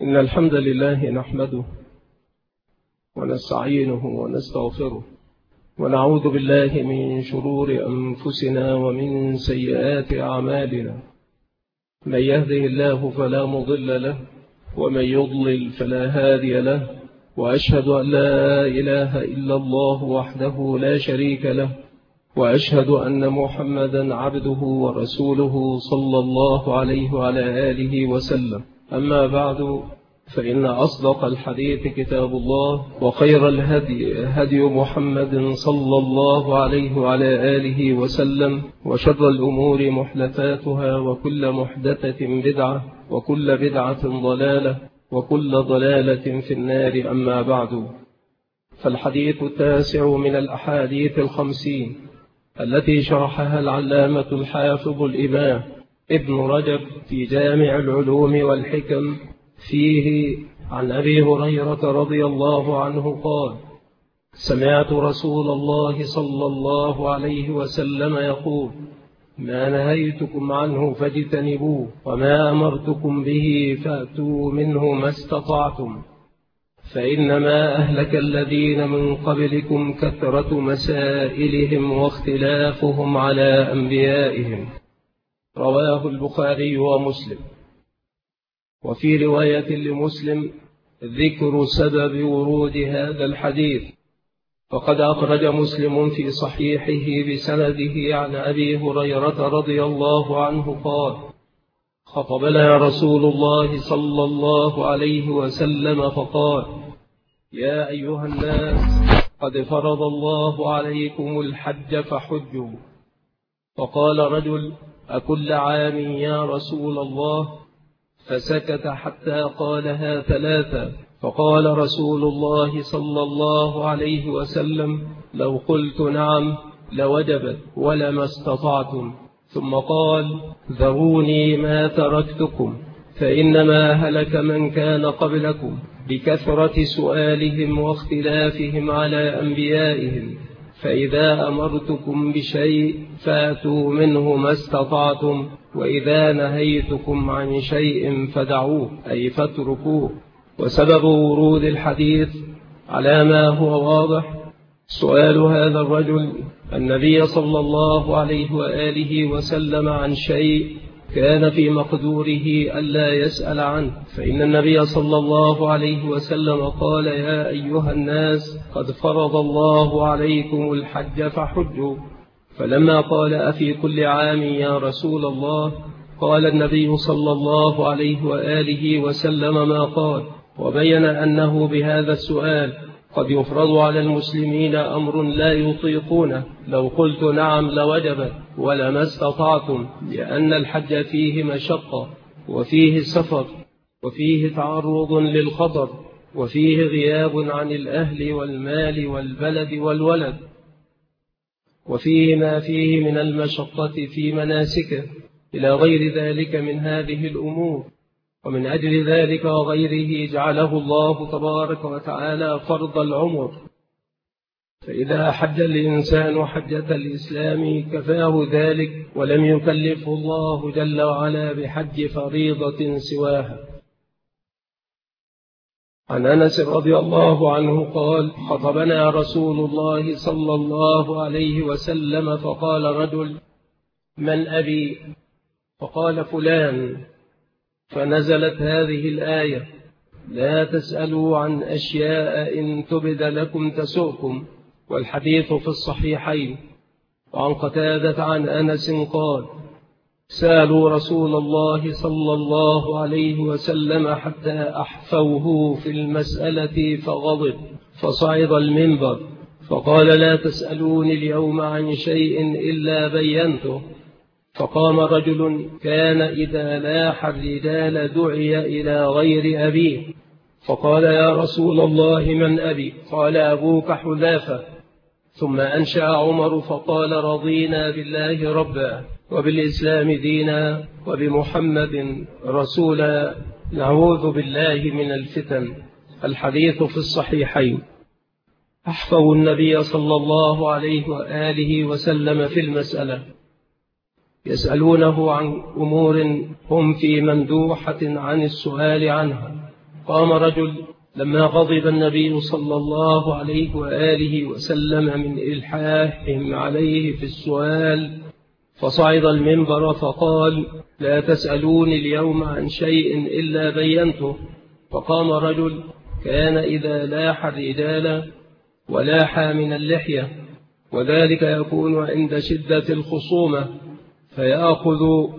إن الحمد لله نحمده ونستعينه ونستغفره ونعوذ بالله من شرور أنفسنا ومن سيئات أعمالنا. من يهده الله فلا مضل له ومن يضلل فلا هادي له، وأشهد أن لا إله إلا الله وحده لا شريك له، وأشهد أن محمدا عبده ورسوله صلى الله عليه وعلى آله وسلم. أما بعد، فإن أصدق الحديث كتاب الله، وخير الهدي هدي محمد صلى الله عليه وعلى آله وسلم، وشر الأمور محدثاتها، وكل محدثة بدعة، وكل بدعة ضلالة، وكل ضلالة في النار. أما بعد، فالحديث التاسع من الأحاديث 50 التي شرحها العلامة الحافظ الإمام ابن رجب في جامع العلوم والحكم، فيه عن أبي هريرة رضي الله عنه قال: سمعت رسول الله صلى الله عليه وسلم يقول: ما نهيتكم عنه فاجتنبوه، وما أمرتكم به فأتوا منه ما استطعتم، فإنما أهلك الذين من قبلكم كثرة مسائلهم واختلافهم على أنبيائهم. رواه البخاري ومسلم. وفي رواية لمسلم ذكر سبب ورود هذا الحديث، فقد أخرج مسلم في صحيحه بسنده عن أبي هريرة رضي الله عنه قال: خطبنا رسول الله صلى الله عليه وسلم فقال: يا أيها الناس، قد فرض الله عليكم الحج فحجوا. فقال رجل: أكل عام يا رسول الله؟ فسكت حتى قالها ثلاثة. فقال رسول الله صلى الله عليه وسلم: لو قلت نعم لوجبت ولما استطعتم. ثم قال: ذروني ما تركتكم، فإنما هلك من كان قبلكم بكثرة سؤالهم واختلافهم على أنبيائهم، فإذا أمرتكم بشيء فأتوا منه ما استطعتم، وإذا نهيتكم عن شيء فدعوه، أي فاتركوه. وسبب ورود الحديث على ما هو واضح سؤال هذا الرجل النبي صلى الله عليه وآله وسلم عن شيء كان في مقدوره ألا يسأل عنه، فإن النبي صلى الله عليه وسلم قال: يا أيها الناس، قد فرض الله عليكم الحج فحجوا. فلما قال: أفي كل عام يا رسول الله؟ قال النبي صلى الله عليه وآله وسلم ما قال، وبين أنه بهذا السؤال قد يفرض على المسلمين أمر لا يطيقونه. لو قلت نعم لوجبت ولما استطعتم، لأن الحج فيه مشقة، وفيه سفر، وفيه تعرض للخطر، وفيه غياب عن الأهل والمال والبلد والولد، وفيه ما فيه من المشقة في مناسكه إلى غير ذلك من هذه الأمور. ومن أجل ذلك وغيره جعله الله تبارك وتعالى فرض العمر، فإذا حج الإنسان حجة الإسلام كفاه ذلك، ولم يكلفه الله جل وعلا بحج فريضة سواها. عن أنس رضي الله عنه قال: خطبنا رسول الله صلى الله عليه وسلم فقال رجل: من أبي؟ فقال: فلان. فنزلت هذه الآية: لا تسألوا عن أشياء إن تبد لكم تسؤكم. والحديث في الصحيحين. وعن قتادة عن أنس قال: سألوا رسول الله صلى الله عليه وسلم حتى أحفوه في المسألة فغضب، فصعد المنبر فقال: لا تسألوني اليوم عن شيء إلا بينته. فقام رجل كان إذا لاح الرجال دعي إلى غير أبيه، فقال: يا رسول الله من أبي؟ قال: أبوك حذافة. ثم أنشأ عمر فقال: رضينا بالله ربا، وبالإسلام دينا، وبمحمد رسولا، نعوذ بالله من الفتن. الحديث في الصحيحين. أحفظ النبي صلى الله عليه وآله وسلم في المسألة، يسألونه عن أمور هم في مندوحة عن السؤال عنها، قام رجل لما غضب النبي صلى الله عليه وآله وسلم من إلحاحهم عليه في السؤال، فصعد المنبر فقال: لا تسألوني اليوم عن شيء إلا بينته. فقام رجل كان إذا لاح الرجال ولاح من اللحية، وذلك يكون عند شدة الخصومة، فيأخذ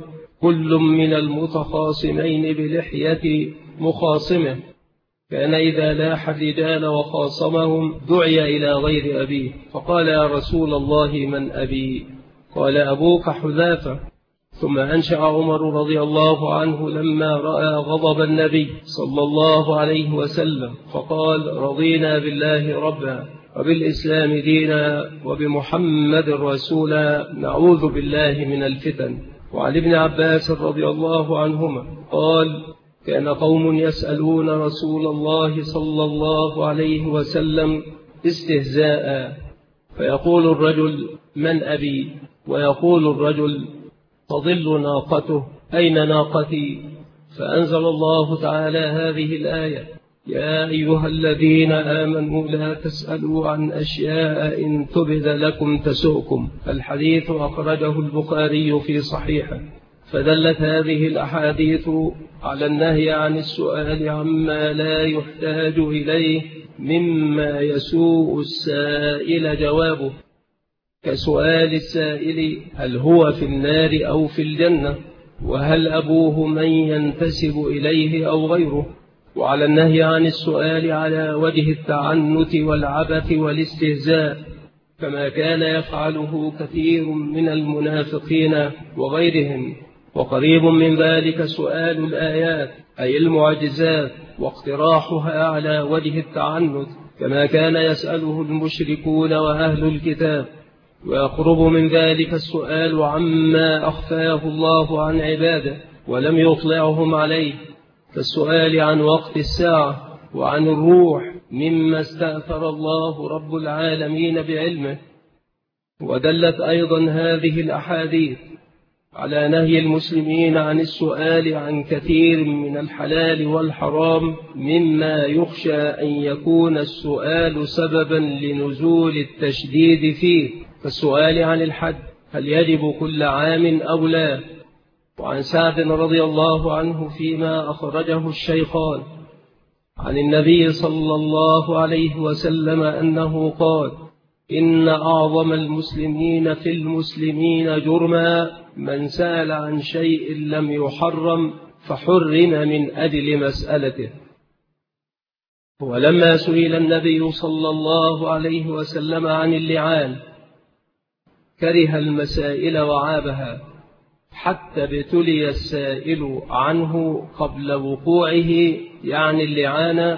كل من المتخاصمين بلحية مخاصمه. كان إذا لاح الرجال وخاصمهم دعي إلى غير أبيه، فقال: يا رسول الله من أبي؟ قال: أبوك حذافة. ثم أنشأ عمر رضي الله عنه لما رأى غضب النبي صلى الله عليه وسلم فقال: رضينا بالله ربا وبالإسلام دينا وبمحمد رسولا، نعوذ بالله من الفتن. وعن ابن عباس رضي الله عنهما قال: كان قوم يسألون رسول الله صلى الله عليه وسلم استهزاء، فيقول الرجل: من أبي؟ ويقول الرجل: تضل ناقته، أين ناقتي؟ فأنزل الله تعالى هذه الآية: يا أيها الذين آمنوا لا تسألوا عن أشياء إن تبد لكم تسؤكم. الحديث أخرجه البخاري في صحيحه. فدلت هذه الأحاديث على النهي عن السؤال عما لا يحتاج إليه مما يسوء السائل جوابه، كسؤال السائل: هل هو في النار أو في الجنة؟ وهل أبوه من ينتسب إليه أو غيره؟ وعلى النهي عن السؤال على وجه التعنت والعبث والاستهزاء، كما كان يفعله كثير من المنافقين وغيرهم. وقريب من ذلك سؤال الآيات أي المعجزات واقتراحها على وجه التعنت، كما كان يسأله المشركون وأهل الكتاب. ويقرب من ذلك السؤال عما أخفاه الله عن عباده ولم يطلعهم عليه، كالسؤال عن وقت الساعة وعن الروح مما استأثر الله رب العالمين بعلمه. ودلت أيضا هذه الأحاديث على نهي المسلمين عن السؤال عن كثير من الحلال والحرام مما يخشى أن يكون السؤال سببا لنزول التشديد فيه، كالسؤال عن الحج: هل يجب كل عام أو لا؟ وعن سعد رضي الله عنه فيما أخرجه الشيخان عن النبي صلى الله عليه وسلم أنه قال: إن أعظم المسلمين في المسلمين جرما من سأل عن شيء لم يحرم فحرم من أجل مسألته. ولما سئل النبي صلى الله عليه وسلم عن اللعان كره المسائل وعابها، حتى ابتلي السائل عنه قبل وقوعه، يعني اللعان،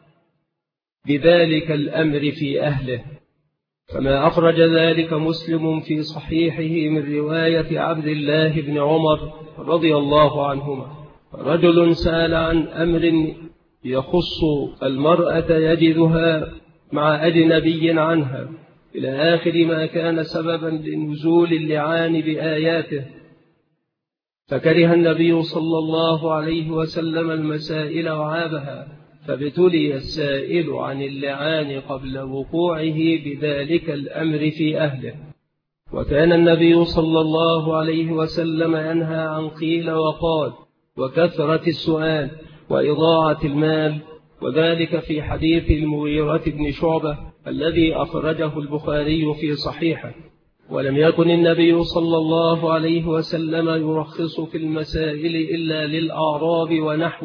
بذلك الأمر في أهله، كما أخرج ذلك مسلم في صحيحه من رواية عبد الله بن عمر رضي الله عنهما: رجل سأل عن أمر يخص المرأة يجدها مع أجنبي عنها، إلى آخر ما كان سببا لنزول اللعان بآياته، فكره النبي صلى الله عليه وسلم المسائل وعابها، فابتلي السائل عن اللعان قبل وقوعه بذلك الأمر في أهله. وكان النبي صلى الله عليه وسلم ينهى عن قيل وقال وكثرة السؤال وإضاعة المال، وذلك في حديث المغيرة بن شعبة الذي أخرجه البخاري في صحيحه. ولم يكن النبي صلى الله عليه وسلم يرخص في المسائل إلا للأعراب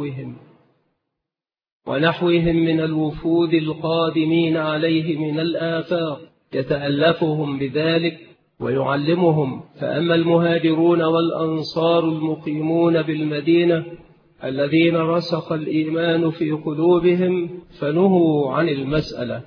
ونحوهم من الوفود القادمين عليه من الآفاق، يتألفهم بذلك ويعلمهم. فأما المهاجرون والأنصار المقيمون بالمدينة الذين رسخ الإيمان في قلوبهم فنهوا عن المسألة.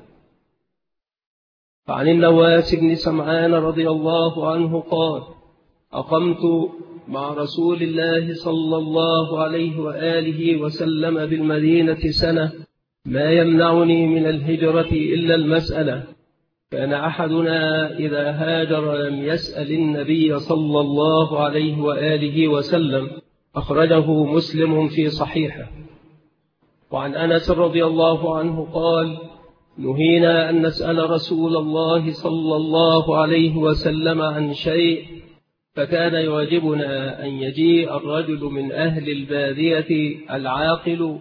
فعن النواس بن سمعان رضي الله عنه قال: أقمت مع رسول الله صلى الله عليه وآله وسلم بالمدينة سنة، ما يمنعني من الهجرة إلا المسألة. كان أحدنا إذا هاجر لم يسأل النبي صلى الله عليه وآله وسلم. أخرجه مسلم في صحيحه. وعن أنس رضي الله عنه قال: نهينا أن نسأل رسول الله صلى الله عليه وسلم عن شيء، فكان يواجبنا أن يجيء الرجل من أهل البادية العاقل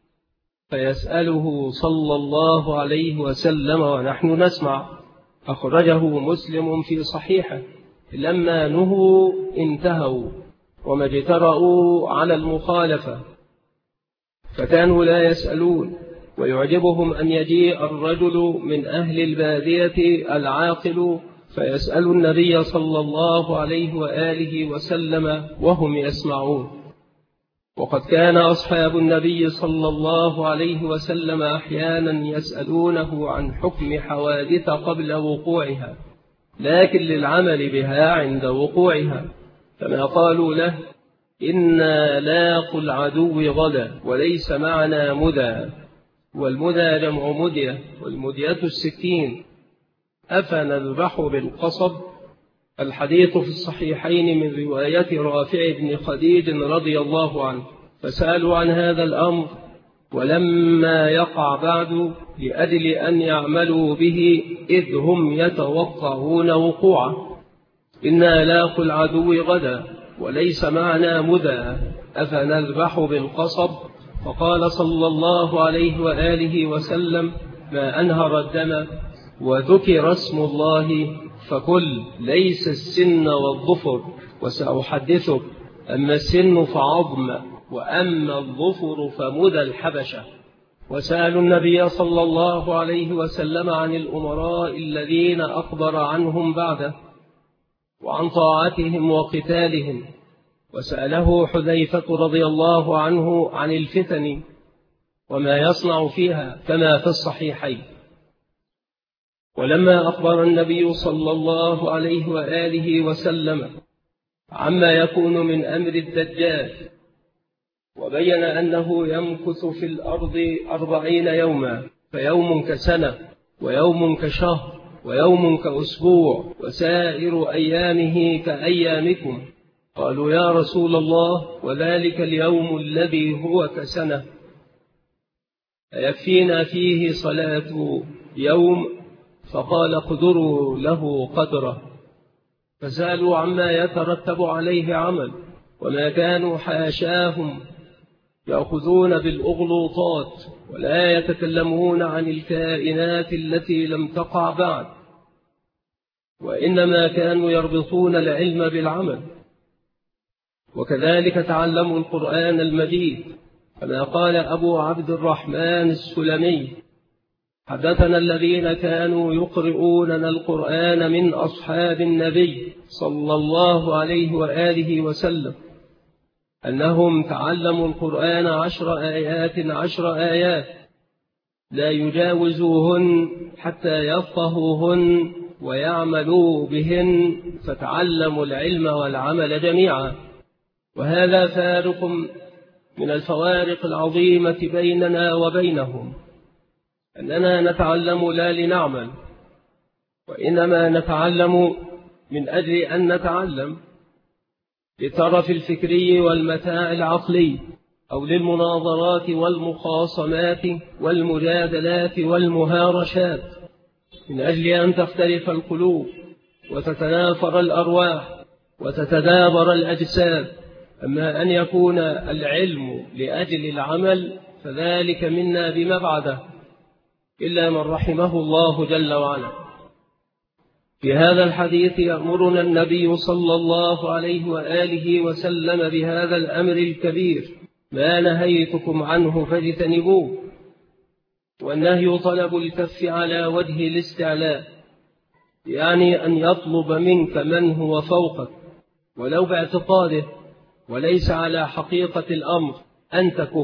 فيسأله صلى الله عليه وسلم ونحن نسمع. أخرجه مسلم في صحيحه. لما نهوا انتهوا وما اجترؤوا على المخالفة، فكانوا لا يسألون، ويعجبهم أن يجيء الرجل من أهل البادية العاقل فيسأل النبي صلى الله عليه وآله وسلم وهم يسمعون. وقد كان أصحاب النبي صلى الله عليه وسلم أحيانا يسألونه عن حكم حوادث قبل وقوعها، لكن للعمل بها عند وقوعها، كما قالوا له: إنا لاقوا العدو غدا وليس معنا مدى، والمدى جمع مدية، والمدية السكين، أفنذبح بالقصب. الحديث في الصحيحين من رواية رافع بن خديج رضي الله عنه، فسألوا عن هذا الأمر ولما يقع بعد لأجل أن يعملوا به إذ هم يتوقعون وقوعه. إنا لاقوا العدو غدا وليس معنا مدى، أفنذبح بالقصب. فقال صلى الله عليه وآله وسلم: ما أنهر الدم وذكر اسم الله فكل، ليس السن والظفر، وسأحدثك: أما السن فعظم، وأما الظفر فمدى الحبشة. وسألوا النبي صلى الله عليه وسلم عن الأمراء الذين أخبر عنهم بعده وعن طاعتهم وقتالهم. وسأله حذيفة رضي الله عنه عن الفتن وما يصنع فيها كما في الصحيحين. ولما أخبر النبي صلى الله عليه وآله وسلم عما يكون من أمر الدجال، وبين أنه يمكث في الأرض 40 يوما، فيوم كسنة، ويوم كشهر، ويوم كأسبوع، وسائر أيامه كأيامكم. قالوا: يا رسول الله، وذلك اليوم الذي هو كسنة أيكفينا فيه صلاة يوم؟ فقال: اقدروا له قدره. فسألوا عما يترتب عليه عمل، وما كانوا حاشاهم يأخذون بالأغلوطات ولا يتكلمون عن الكائنات التي لم تقع بعد، وإنما كانوا يربطون العلم بالعمل. وكذلك تعلموا القرآن المجيد، كما قال أبو عبد الرحمن السلمي: حدثنا الذين كانوا يقرؤوننا القرآن من أصحاب النبي صلى الله عليه وآله وسلم أنهم تعلموا القرآن 10 آيات 10 آيات لا يجاوزوهن حتى يفقهوهن ويعملوا بهن، فتعلموا العلم والعمل جميعا. وهذا فارق من الفوارق العظيمة بيننا وبينهم، أننا نتعلم لا لنعمل، وإنما نتعلم من أجل أن نتعلم للطرف الفكري والمتاع العقلي، أو للمناظرات والمخاصمات والمجادلات والمهارشات، من أجل أن تختلف القلوب وتتنافر الأرواح وتتدابر الأجساد. أما أن يكون العلم لأجل العمل فذلك منا بمبعده، إلا من رحمه الله جل وعلا. في هذا الحديث يأمرنا النبي صلى الله عليه وآله وسلم بهذا الأمر الكبير: ما نهيتكم عنه فاجتنبوه. والنهي طلب الكف على وجه الاستعلاء، يعني أن يطلب منك من هو فوقك ولو باعتقاده، وليس على حقيقة الأمر أن تكف،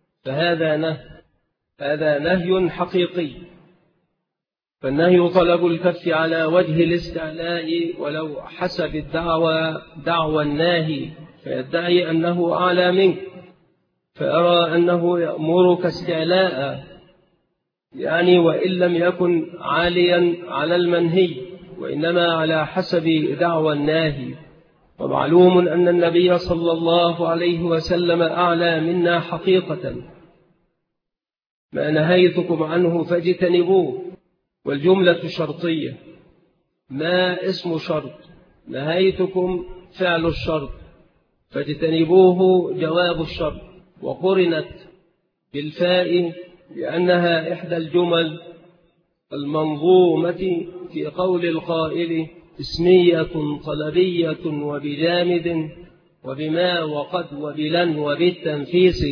هذا نهي حقيقي. فالنهي طلب الكف على وجه الاستعلاء، ولو حسب الدعوى دعوى الناهي، فيدعي أنه أعلى منك، فأرى أنه يأمرك استعلاء، يعني وإن لم يكن عاليا على المنهي، وإنما على حسب دعوى الناهي. ومعلوم أن النبي صلى الله عليه وسلم أعلى منا حقيقة، ما نهيتكم عنه فاجتنبوه. والجملة شرطية، ما اسم شرط، نهيتكم فعل الشرط، فاجتنبوه جواب الشرط، وقرنت بالفاء لأنها إحدى الجمل المنظومة في قول القائل: اسمية طلبية وبجامد وبما وقد وبلن وبالتنفيس.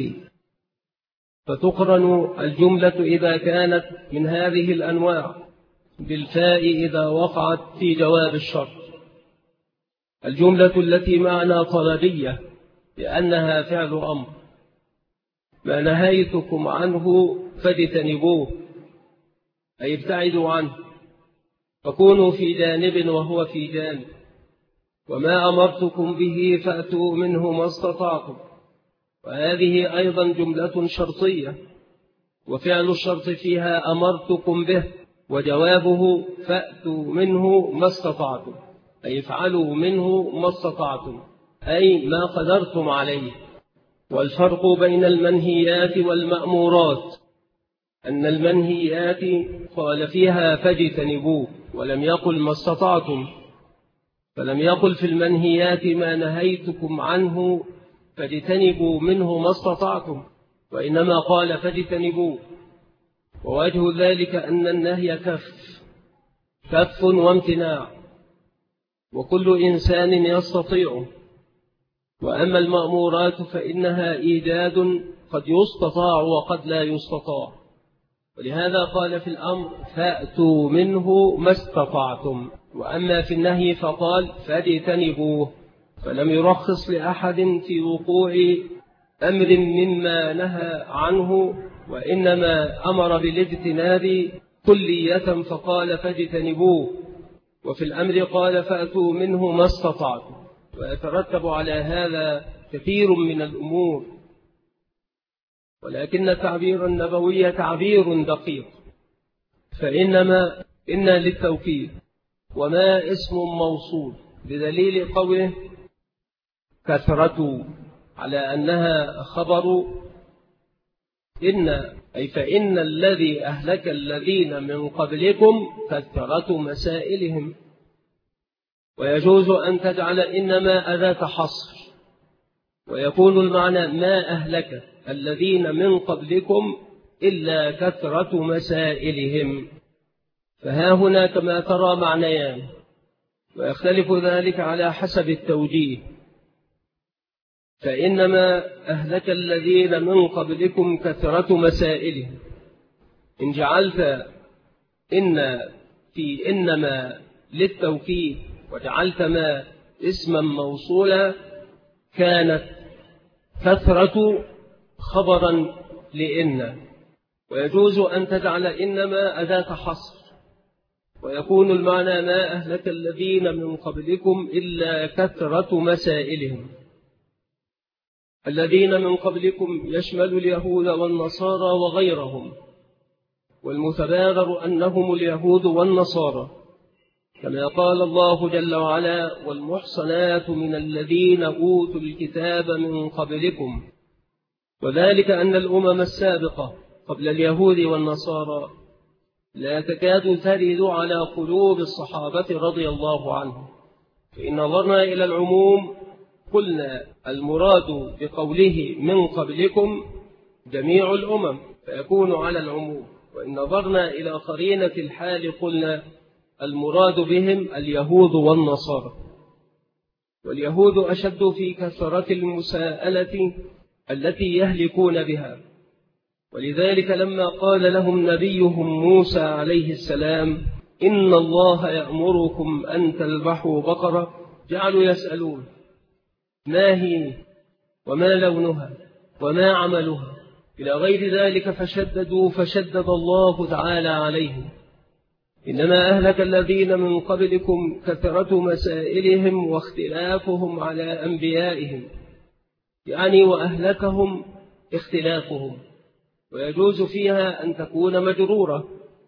فتقرن الجملة إذا كانت من هذه الأنواع بالفاء إذا وقعت في جواب الشرط. الجملة التي معنى طلبية لأنها فعل أمر، ما نهيتكم عنه فاجتنبوه، أي ابتعدوا عنه، فكونوا في جانب وهو في جانب. وما أمرتكم به فأتوا منه ما استطعتم، وهذه أيضا جملة شرطية، وفعل الشرط فيها أمرتكم به، وجوابه فأتوا منه ما استطعتم، أي افعلوا منه ما استطعتم، أي ما قدرتم عليه. والفرق بين المنهيات والمأمورات أن المنهيات قال فيها فاجتنبوه ولم يقل ما استطعتم، فلم يقل في المنهيات ما نهيتكم عنه فاجتنبوا منه ما استطعتم، وإنما قال فاجتنبوه. ووجه ذلك أن النهي كف وامتناع، وكل إنسان يستطيعه. وأما المأمورات فإنها إيجاد قد يستطاع وقد لا يستطاع، ولهذا قال في الأمر فأتوا منه ما استطعتم، وأما في النهي فقال فاجتنبوه، فلم يرخص لأحد في وقوع أمر مما نهى عنه، وإنما أمر بالاجتناب كلية فقال فاجتنبوه. وفي الأمر قال فأتوا منه ما استطعتم، ويترتب على هذا كثير من الأمور، ولكن التعبير النبوي تعبير دقيق، فإنما إن للتوكيد، وما اسم موصول بدليل قوله كثرة على أنها خبر إن، أي فإن الذي أهلك الذين من قبلكم كثرة مسائلهم. ويجوز أن تجعل إنما أداة حصر، ويكون المعنى ما أهلك الذين من قبلكم إلا كثرة مسائلهم. فها هنا كما ترى معنيان، ويختلف ذلك على حسب التوجيه. فإنما أهلك الذين من قبلكم كثرة مسائلهم، إن جعلت إن في إنما للتوكيد وجعلت ما اسما موصولا كانت كثرة خبرا لإن. ويجوز أن تجعل إنما أداة حصر، ويكون المعنى ما أهلك الذين من قبلكم إلا كثرة مسائلهم. الذين من قبلكم يشمل اليهود والنصارى وغيرهم، والمتبادر أنهم اليهود والنصارى، كما قال الله جل وعلا والمحصنات من الذين أوتوا الكتاب من قبلكم. وذلك أن الأمم السابقة قبل اليهود والنصارى لا تكاد ترد على قلوب الصحابة رضي الله عنهم. فإن نظرنا إلى العموم قلنا المراد بقوله من قبلكم جميع الأمم فيكون على العموم، وإن نظرنا إلى قرينة الحال قلنا المراد بهم اليهود والنصارى. واليهود أشد في كثرة المساءلة التي يهلكون بها، ولذلك لما قال لهم نبيهم موسى عليه السلام إن الله يأمركم أن تذبحوا بقرة، جعلوا يسألون ما هي وما لونها وما عملها إلى غير ذلك، فشددوا فشدد الله تعالى عليهم. إنما أهلك الذين من قبلكم كثرة مسائلهم واختلافهم على أنبيائهم، يعني وأهلكهم اختلافهم، ويجوز فيها أن تكون مجرورة.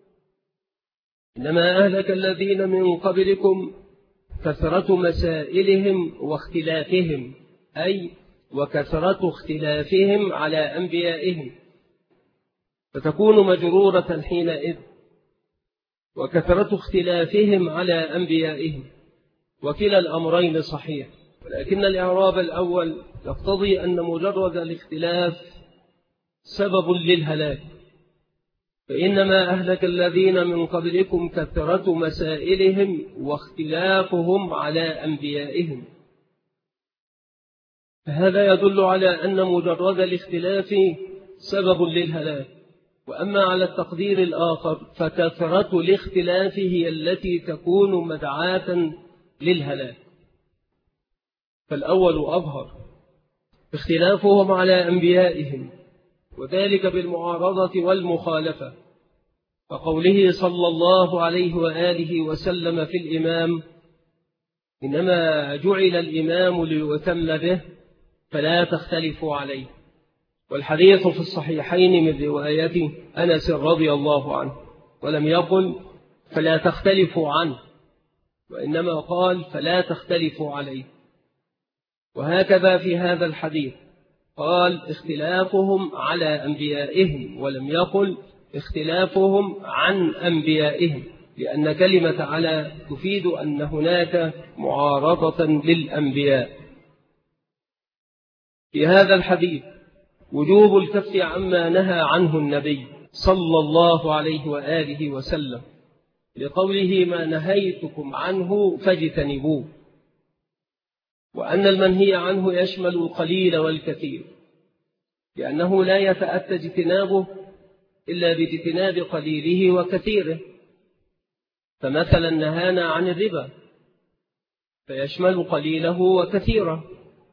إنما أهلك الذين من قبلكم كثرة مسائلهم واختلافهم، أي وكثرة اختلافهم على أنبيائهم. فتكون مجرورة حينئذ، وكثرة اختلافهم على أنبيائهم، وكلا الأمرين صحيح. ولكن الإعراب الأول يقتضي أن مجرد الاختلاف سبب للهلاك، فإنما أهلك الذين من قبلكم كثرة مسائلهم واختلافهم على أنبيائهم. فهذا يدل على أن مجرد الاختلاف سبب للهلاك. وأما على التقدير الآخر فكثرة الاختلاف هي التي تكون مدعاة للهلاك. فالأول أظهر اختلافهم على أنبيائهم، وذلك بالمعارضة والمخالفة، فقوله صلى الله عليه وآله وسلم في الإمام: إنما جعل الإمام ليؤتم به فلا تختلفوا عليه. والحديث في الصحيحين من رواية أنس رضي الله عنه، ولم يقل فلا تختلفوا عنه، وإنما قال فلا تختلفوا عليه. وهكذا في هذا الحديث قال اختلافهم على أنبيائهم، ولم يقل اختلافهم عن أنبيائهم، لأن كلمة على تفيد أن هناك معارضة للأنبياء. في هذا الحديث وجوب الكف عما نهى عنه النبي صلى الله عليه وآله وسلم، لقوله: ما نهيتكم عنه فاجتنبوه، وأن المنهي عنه يشمل القليل والكثير، لأنه لا يتأتى اجتنابه إلا باجتناب قليله وكثيره. فمثلا نهانا عن الربا فيشمل قليله وكثيره.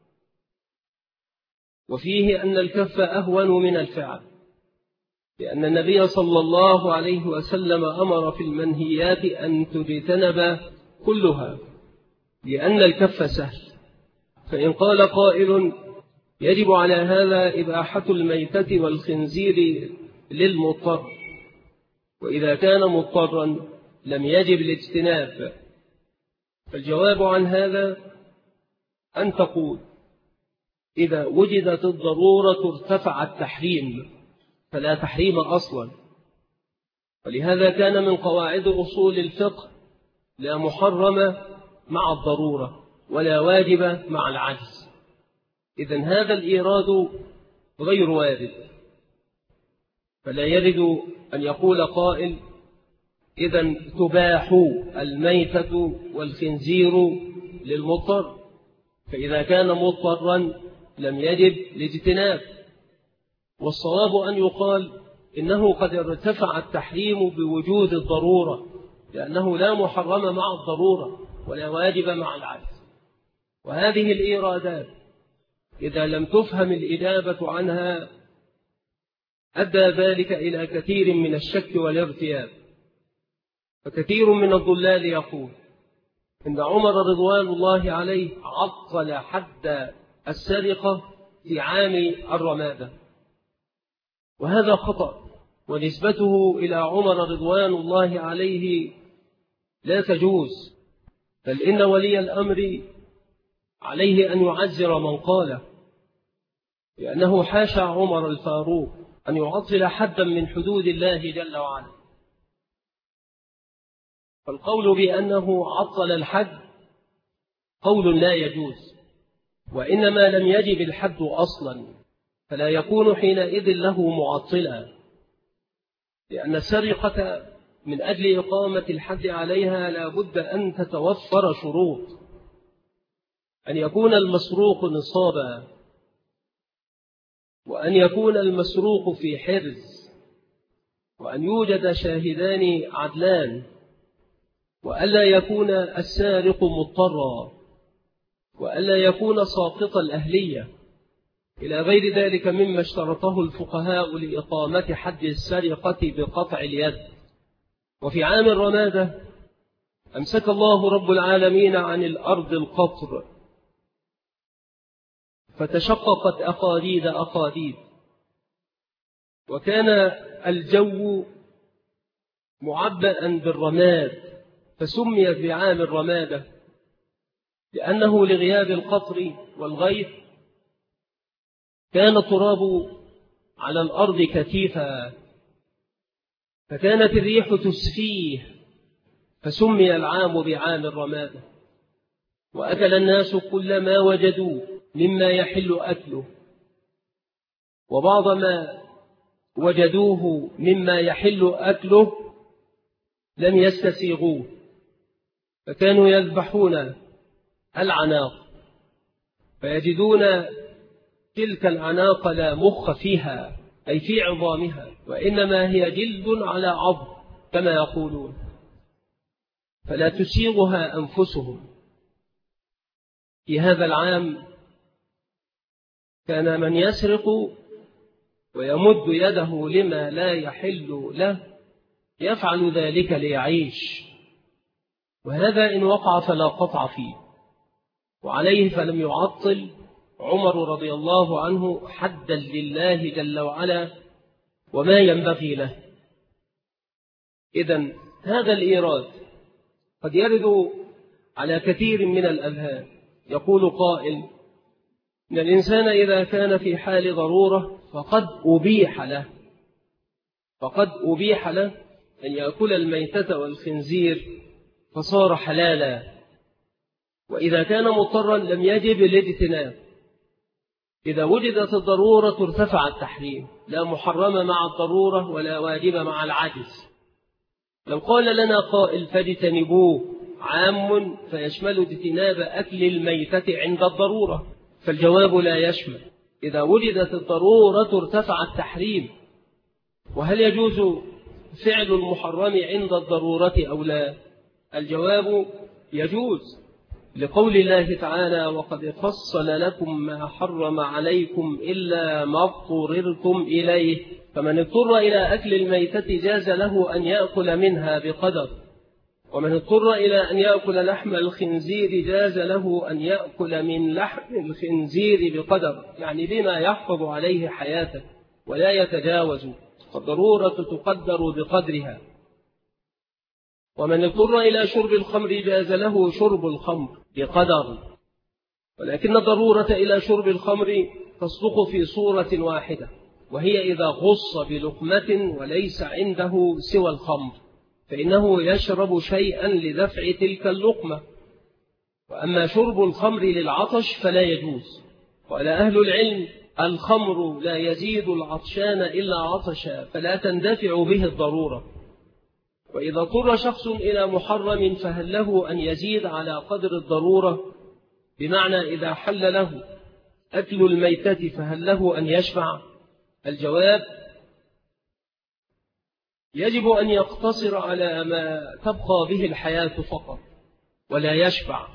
وفيه أن الكف أهون من الفعل، لأن النبي صلى الله عليه وسلم أمر في المنهيات أن تجتنب كلها، لأن الكف سهل. فإن قال قائل: يجب على هذا إباحة الميتة والخنزير للمضطر، وإذا كان مضطرا لم يجب الاجتناب. فالجواب عن هذا أن تقول: إذا وجدت الضرورة ارتفع التحريم، فلا تحريم أصلا. ولهذا كان من قواعد أصول الفقه: لا محرم مع الضرورة ولا واجب مع العجز. إذن هذا الإيراد غير وارد، فلا يرد أن يقول قائل: إذن تباح الميتة والخنزير للمضطر، فإذا كان مضطرا لم يجب الاجتناب. والصواب أن يقال إنه قد ارتفع التحريم بوجود الضرورة، لأنه لا محرم مع الضرورة ولا واجب مع العجز. وهذه الإيرادات إذا لم تفهم الإجابة عنها أدى ذلك إلى كثير من الشك والارتياب. فكثير من الضلال يقول إن عمر رضوان الله عليه عطل حد السرقة في عام الرمادة، وهذا خطأ، ونسبته إلى عمر رضوان الله عليه لا تجوز، بل إن ولي الأمر عليه أن يعزر من قاله، لأنه حاشا عمر الفاروق أن يعطل حدا من حدود الله جل وعلا. فالقول بأنه عطل الحد قول لا يجوز، وإنما لم يجب الحد أصلا، فلا يكون حينئذ له معطلا، لأن السرقة من أجل إقامة الحد عليها لا بد أن تتوفر شروط: أن يكون المسروق نصابا، وأن يكون المسروق في حرز، وأن يوجد شاهدان عدلان، وألا يكون السارق مضطرا، وألا يكون ساقط الأهلية، إلى غير ذلك مما اشترطه الفقهاء لإقامة حد السرقة بقطع اليد. وفي عام الرمادة أمسك الله رب العالمين عن الأرض القطر، فتشققت أقاديد، وكان الجو معبأ بالرماد، فسميت بعام الرمادة لأنه لغياب القطر والغيث كان التراب على الأرض كثيفا، فكانت الريح تسفيه فسمي العام بعام الرمادة. وأكل الناس كل ما وجدوه مما يحل أكله، وبعض ما وجدوه مما يحل أكله لم يستسيغوه، فكانوا يذبحون العناق فيجدون تلك العناق لا مخ فيها، أي في عظامها، وإنما هي جلد على عظم كما يقولون، فلا تسيغها أنفسهم. في هذا العام كان من يسرق ويمد يده لما لا يحل له يفعل ذلك ليعيش، وهذا إن وقع فلا قطع فيه. وعليه فلم يعطل عمر رضي الله عنه حدا لله جل وعلا وما ينبغي له. إذن هذا الإيراد قد يرد على كثير من الأذهان. يقول قائل إن الإنسان إذا كان في حال ضرورة فقد أبيح له أن يأكل الميتة والخنزير فصار حلالا، وإذا كان مضطرا لم يجب الاجتناب. إذا وجدت الضرورة ارتفع التحريم، لا محرم مع الضرورة ولا واجب مع العجز. لو قال لنا قائل فاجتنبوه عام فيشمل اجتناب أكل الميتة عند الضرورة، فالجواب لا يشمل. إذا وجدت الضرورة ارتفع التحريم. وهل يجوز فعل المحرم عند الضرورة أو لا؟ الجواب يجوز، لقول الله تعالى وقد فصل لكم ما حرم عليكم إلا ما اضطررتم إليه، فمن اضطر إلى أكل الميتة جاز له أن يأكل منها بقدر، ومن اضطر إلى أن يأكل لحم الخنزير جاز له أن يأكل من لحم الخنزير بقدر، يعني بما يحفظ عليه حياته ولا يتجاوز، فالضرورة تقدر بقدرها. ومن اضطر إلى شرب الخمر جاز له شرب الخمر بقدر، ولكن الضرورة إلى شرب الخمر تصدق في صورة واحدة، وهي إذا غص بلقمة وليس عنده سوى الخمر فإنه يشرب شيئا لدفع تلك اللقمة. وأما شرب الخمر للعطش فلا يجوز. قال أهل العلم الخمر لا يزيد العطشان إلا عطشا، فلا تندفع به الضرورة. وإذا اضطر شخص إلى محرم فهل له أن يزيد على قدر الضرورة؟ بمعنى إذا حل له أكل الميتة فهل له أن يشفع؟ الجواب يجب أن يقتصر على ما تبقى به الحياة فقط ولا يشفع.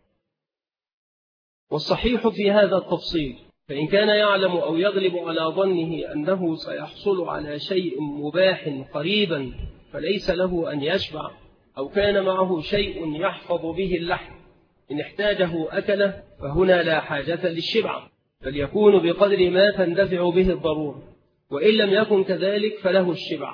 والصحيح في هذا التفصيل، فإن كان يعلم أو يغلب على ظنه أنه سيحصل على شيء مباح قريبا فليس له أن يشفع، أو كان معه شيء يحفظ به اللحم إن احتاجه أكله، فهنا لا حاجة للشبع، بل يكون بقدر ما تندفع به الضرورة، وإن لم يكن كذلك فله الشبع.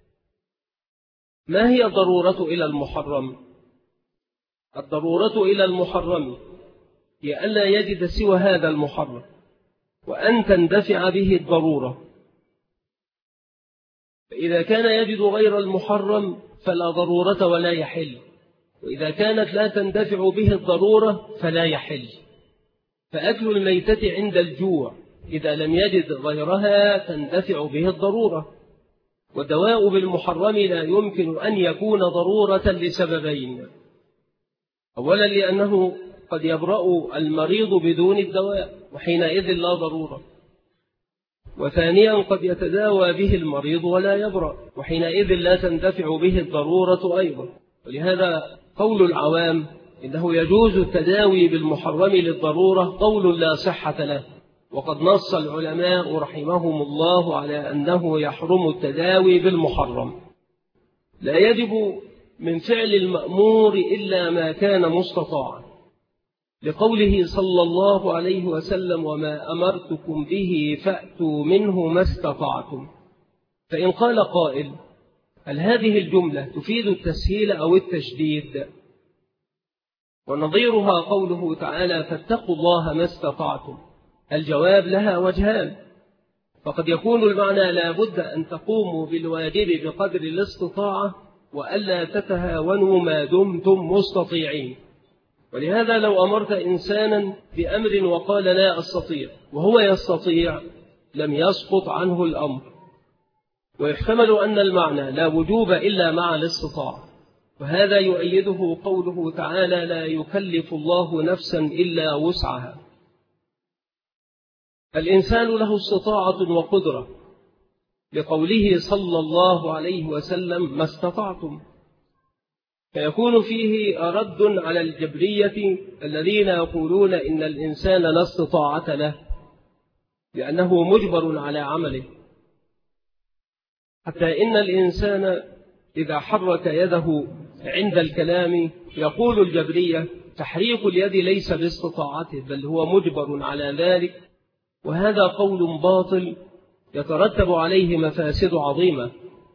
ما هي الضرورة إلى المحرم؟ الضرورة إلى المحرم هي ألا يجد سوى هذا المحرم وأن تندفع به الضرورة. فإذا كان يجد غير المحرم فلا ضرورة ولا يحل، وإذا كانت لا تندفع به الضرورة فلا يحل. فأكل الميتة عند الجوع إذا لم يجد غيرها تندفع به الضرورة. والدواء بالمحرم لا يمكن أن يكون ضرورة لسببين: أولا لأنه قد يبرأ المريض بدون الدواء وحينئذ لا ضرورة، وثانيا قد يتداوى به المريض ولا يبرأ وحينئذ لا تندفع به الضرورة أيضا. ولهذا قول العوام إنه يجوز التداوي بالمحرم للضرورة قول لا صحة له، وقد نص العلماء رحمهم الله على أنه يحرم التداوي بالمحرم. لا يجب من فعل المأمور إلا ما كان مستطاعا، لقوله صلى الله عليه وسلم وما أمرتكم به فأتوا منه ما استطعتم. فإن قال قائل هل هذه الجملة تفيد التسهيل أو التشديد؟ ونظيرها قوله تعالى فاتقوا الله ما استطعتم. الجواب لها وجهان: فقد يكون المعنى لا بد أن تقوموا بالواجب بقدر الاستطاعة وألا تتهاونوا ما دمتم مستطيعين. ولهذا لو أمرت إنسانا بأمر وقال لا أستطيع وهو يستطيع لم يسقط عنه الأمر. ويحتمل أن المعنى لا وجوب إلا مع الاستطاعة، وهذا يؤيده قوله تعالى: لا يكلف الله نفسا إلا وسعها. الإنسان له استطاعة وقدرة، لقوله صلى الله عليه وسلم: ما استطعتم، فيكون فيه رد على الجبرية الذين يقولون إن الإنسان لا استطاعة له لأنه مجبر على عمله، حتى إن الإنسان إذا حرك يده عند الكلام يقول الجبرية: تحريك اليد ليس باستطاعته بل هو مجبر على ذلك، وهذا قول باطل يترتب عليه مفاسد عظيمة.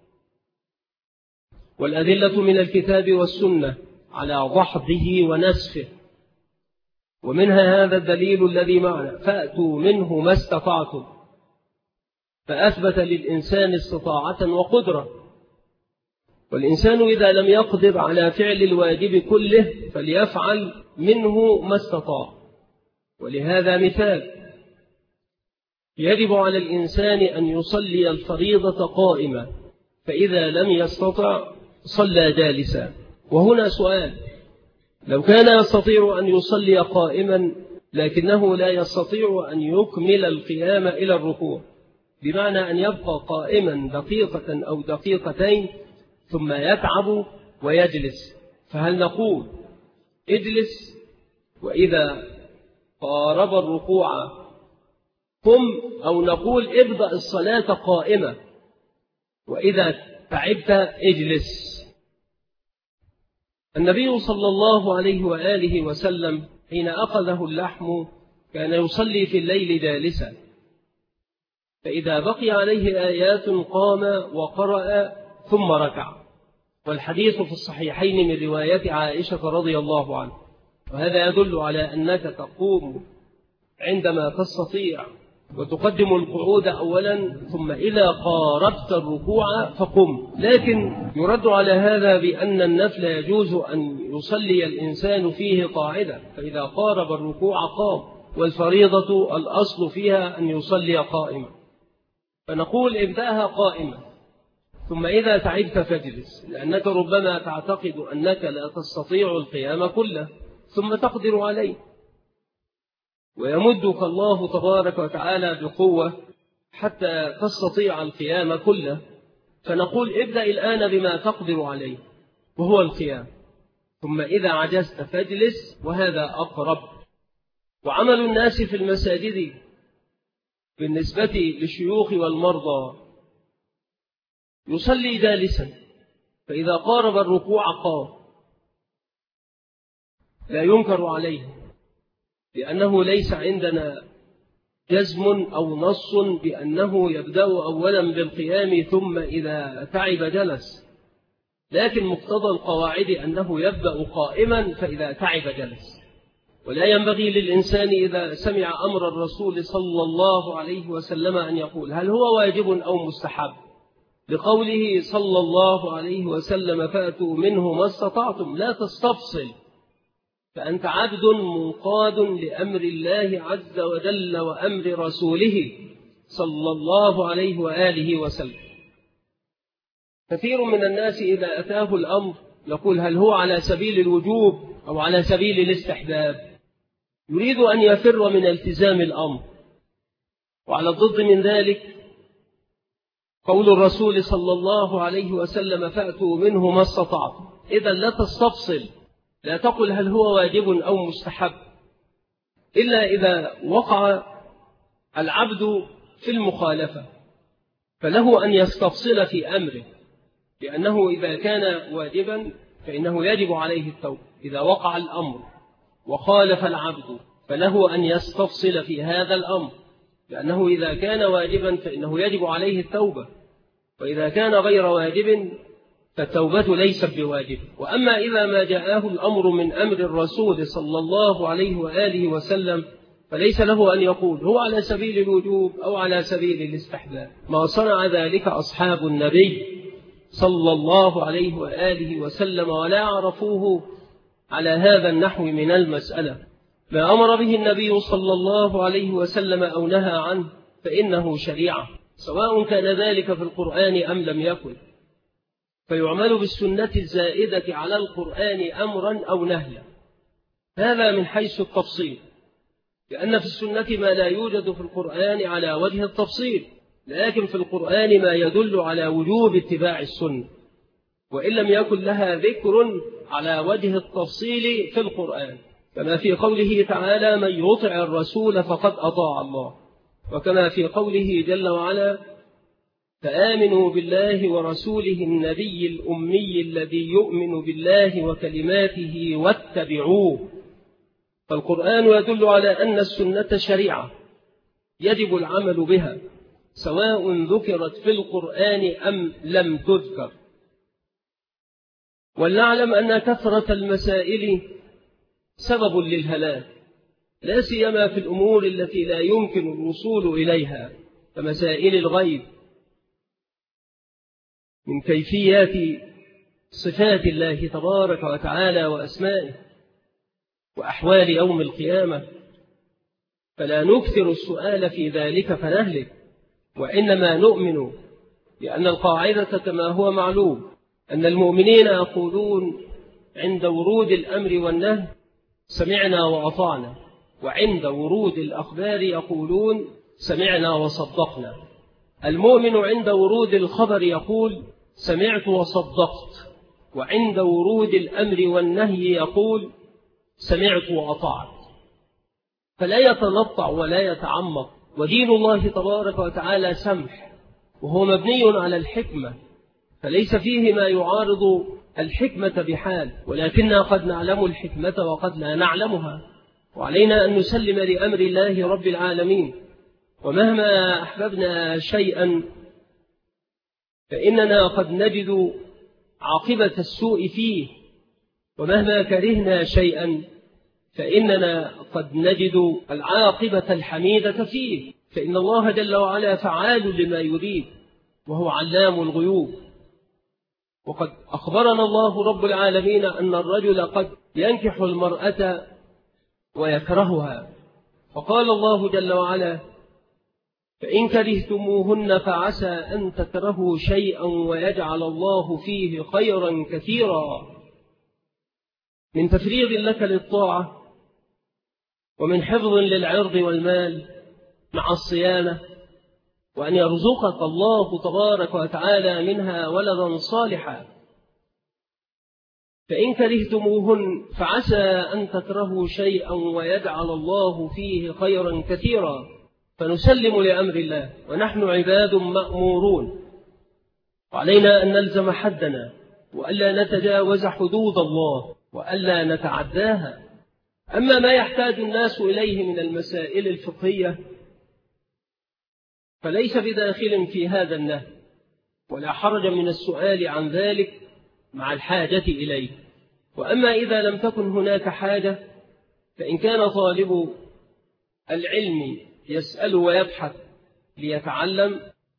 والأدلة من الكتاب والسنة على ضحضه ونسفه، ومنها هذا الدليل الذي معنا: فأتوا منه ما استطعتم، فأثبت للإنسان استطاعة وقدرة. والإنسان إذا لم يقدر على فعل الواجب كله فليفعل منه ما استطاع. ولهذا مثال: يجب على الإنسان أن يصلي الفريضة قائمة، فإذا لم يستطع صلى جالسا. وهنا سؤال: لو كان يستطيع أن يصلي قائما لكنه لا يستطيع أن يكمل القيام إلى الركوع، بمعنى أن يبقى قائما دقيقة أو دقيقتين ثم يتعب ويجلس، فهل نقول اجلس وإذا قارب الركوع قم، أو نقول ابدأ الصلاة قائمة وإذا تعبت اجلس؟ النبي صلى الله عليه وآله وسلم حين أخذه اللحم كان يصلي في الليل جالسا، فإذا بقي عليه آيات قام وقرأ ثم ركع. والحديث في الصحيحين من رواية عائشة رضي الله عنها، وهذا يدل على أنك تقوم عندما تستطيع وتقدم القعود أولا، ثم إذا قاربت الركوع فقم. لكن يرد على هذا بأن النفل يجوز أن يصلي الإنسان فيه قاعدة، فإذا قارب الركوع قام، والفريضة الأصل فيها أن يصلي قائما. فنقول ابدأها قائمة ثم إذا تعبت فاجلس، لأنك ربما تعتقد أنك لا تستطيع القيام كله ثم تقدر عليه، ويمدك الله تبارك وتعالى بقوة حتى تستطيع القيام كله. فنقول ابدأ الآن بما تقدر عليه وهو القيام، ثم إذا عجزت فاجلس، وهذا أقرب. وعمل الناس في المساجد بالنسبة للشيوخ والمرضى يصلي جالسا، فإذا قارب الركوع قام، لا ينكر عليه، لأنه ليس عندنا جزم أو نص بأنه يبدأ أولا بالقيام ثم إذا تعب جلس، لكن مقتضى القواعد أنه يبدأ قائما فإذا تعب جلس. ولا ينبغي للإنسان إذا سمع أمر الرسول صلى الله عليه وسلم أن يقول هل هو واجب أو مستحب، لقوله صلى الله عليه وسلم: فأتوا منه ما استطعتم، لا تستفصل، فأنت عبد منقاد لأمر الله عز وجل وأمر رسوله صلى الله عليه وآله وسلم. كثير من الناس إذا أتاه الأمر يقول هل هو على سبيل الوجوب أو على سبيل الاستحباب، يريد أن يفر من التزام الأمر. وعلى الضد من ذلك قول الرسول صلى الله عليه وسلم: فأتوا منه ما استطعتم، إذا لا تستفصل، لا تقل هل هو واجب أو مستحب، إلا إذا وقع العبد في المخالفة فله أن يستفصل في أمره، لأنه إذا كان واجبا فإنه يجب عليه التوبة. إذا وقع الأمر وخالف العبد فله أن يستفصل في هذا الأمر، لأنه إذا كان واجبا فإنه يجب عليه التوبة، وإذا كان غير واجب فالتوبة ليست بواجب. وأما إذا ما جاءه الأمر من أمر الرسول صلى الله عليه وآله وسلم فليس له أن يقول هو على سبيل الوجوب أو على سبيل الاستحباب. ما صنع ذلك أصحاب النبي صلى الله عليه وآله وسلم، ولا عرفوه على هذا النحو من المسألة. ما أمر به النبي صلى الله عليه وسلم أو نهى عنه فإنه شريعة، سواء كان ذلك في القرآن أم لم يكن، فيعمل بالسنة الزائدة على القرآن أمرا أو نهيا. هذا من حيث التفصيل، لأن في السنة ما لا يوجد في القرآن على وجه التفصيل، لكن في القرآن ما يدل على وجوب اتباع السنة، وإن لم يكن لها ذكر على وجه التفصيل في القرآن، كما في قوله تعالى من يطع الرسول فقد أطاع الله، وكما في قوله جل وعلا فآمنوا بالله ورسوله النبي الأمي الذي يؤمن بالله وكلماته واتبعوه. فالقرآن يدل على أن السنة شريعة يجب العمل بها، سواء ذكرت في القرآن أم لم تذكر. ولنعلم أن كثرة المسائل سبب للهلاك، لا سيما في الأمور التي لا يمكن الوصول إليها، كمسائل الغيب من كيفيات صفات الله تبارك وتعالى وأسمائه وأحوال يوم القيامة، فلا نكثر السؤال في ذلك فنهلك، وإنما نؤمن بأن القاعدة كما هو معلوم أن المؤمنين يقولون عند ورود الأمر والنهي سمعنا وأطعنا، وعند ورود الأخبار يقولون سمعنا وصدقنا. المؤمن عند ورود الخبر يقول سمعت وصدقت، وعند ورود الأمر والنهي يقول سمعت وأطعت، فلا يتنطع ولا يتعمق. ودين الله تبارك وتعالى سمح، وهو مبني على الحكمة، فليس فيه ما يعارض الحكمة بحال، ولكننا قد نعلم الحكمة وقد لا نعلمها، وعلينا أن نسلم لأمر الله رب العالمين. ومهما أحببنا شيئا فإننا قد نجد عاقبة السوء فيه، ومهما كرهنا شيئا فإننا قد نجد العاقبة الحميدة فيه، فإن الله جل وعلا فعال لما يريد، وهو علام الغيوب. وقد أخبرنا الله رب العالمين أن الرجل قد ينكح المرأة ويكرهها، فقال الله جل وعلا فإن كرهتموهن فعسى أن تكرهوا شيئا ويجعل الله فيه خيرا كثيرا. من تفريغ لك للطاعة، ومن حفظ للعرض والمال مع الصيانة، وأن يرزقك الله تبارك وتعالى منها ولدا صالحا. فإن كرهتموهن فعسى أن تكرهوا شيئا ويجعل الله فيه خيرا كثيرا. فنسلم لأمر الله، ونحن عباد مأمورون، وعلينا أن نلزم حدنا، وألا نتجاوز حدود الله، وألا نتعداها. أما ما يحتاج الناس إليه من المسائل الفقهية فليس بداخل في هذا النهي، ولا حرج من السؤال عن ذلك مع الحاجة إليه. وأما إذا لم تكن هناك حاجة، فإن كان طالب العلم يسأل ويبحث ليتعلم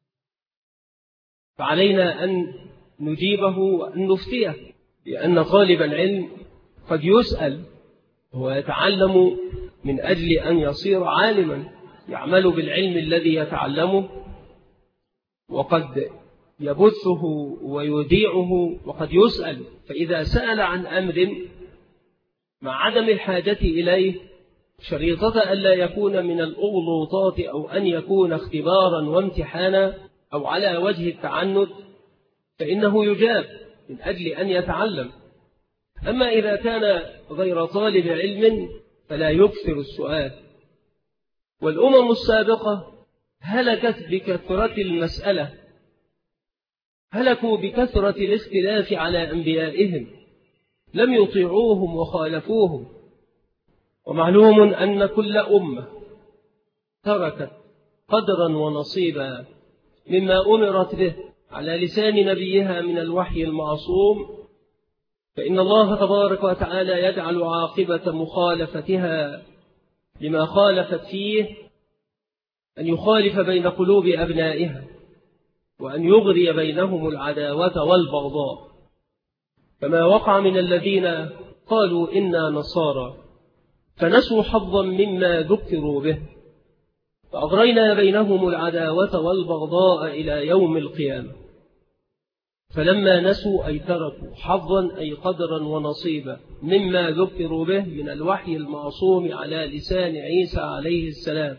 فعلينا أن نجيبه وأن نفتيه، لأن طالب العلم قد يسأل ويتعلم من أجل أن يصير عالما يعمل بالعلم الذي يتعلمه، وقد يبثه ويذيعه، وقد يسأل. فإذا سأل عن أمر مع عدم الحاجة إليه شريطة ألا يكون من الأغلوطات، أو أن يكون اختبارا وامتحانا أو على وجه التعنت، فإنه يجاب من أجل أن يتعلم. أما إذا كان غير طالب علم فلا يكثر السؤال. والأمم السابقة هلكت بكثرة المسألة، هلكوا بكثرة الاختلاف على أنبيائهم، لم يطيعوهم وخالفوهم. ومعلوم أن كل أمة تركت قدرا ونصيبا مما أمرت به على لسان نبيها من الوحي المعصوم، فإن الله تبارك وتعالى يجعل عاقبة مخالفتها لما خالفت فيه أن يخالف بين قلوب أبنائها وأن يغري بينهم العداوة والبغضاء، كما وقع من الذين قالوا إنا نصارى فنسوا حظا مما ذكروا به فأغرينا بينهم العداوة والبغضاء إلى يوم القيامة. فلما نسوا أي تركوا حظا أي قدرا ونصيبا مما ذكروا به من الوحي المعصوم على لسان عيسى عليه السلام،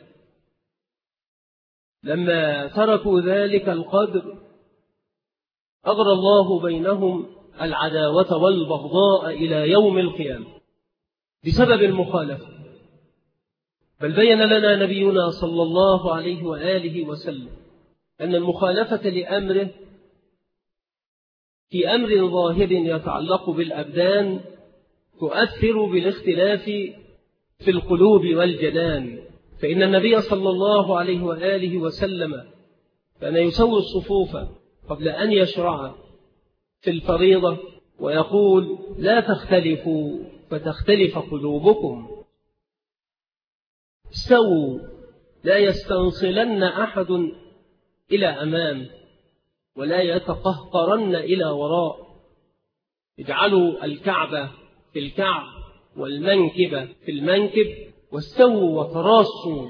لما تركوا ذلك القدر أغرى الله بينهم العداوة والبغضاء إلى يوم القيامة بسبب المخالفة. بل بين لنا نبينا صلى الله عليه وآله وسلم أن المخالفة لأمره في أمر ظاهر يتعلق بالأبدان تؤثر بالاختلاف في القلوب والجنان، فإن النبي صلى الله عليه وآله وسلم كان يسوي الصفوف قبل أن يشرع في الفريضة ويقول لا تختلفوا فتختلف قلوبكم، استووا لا يستنصلن أحد إلى أمام ولا يتقهقرن إلى وراء، اجعلوا الكعبة في الكعب والمنكب في المنكب، واستووا وتراصوا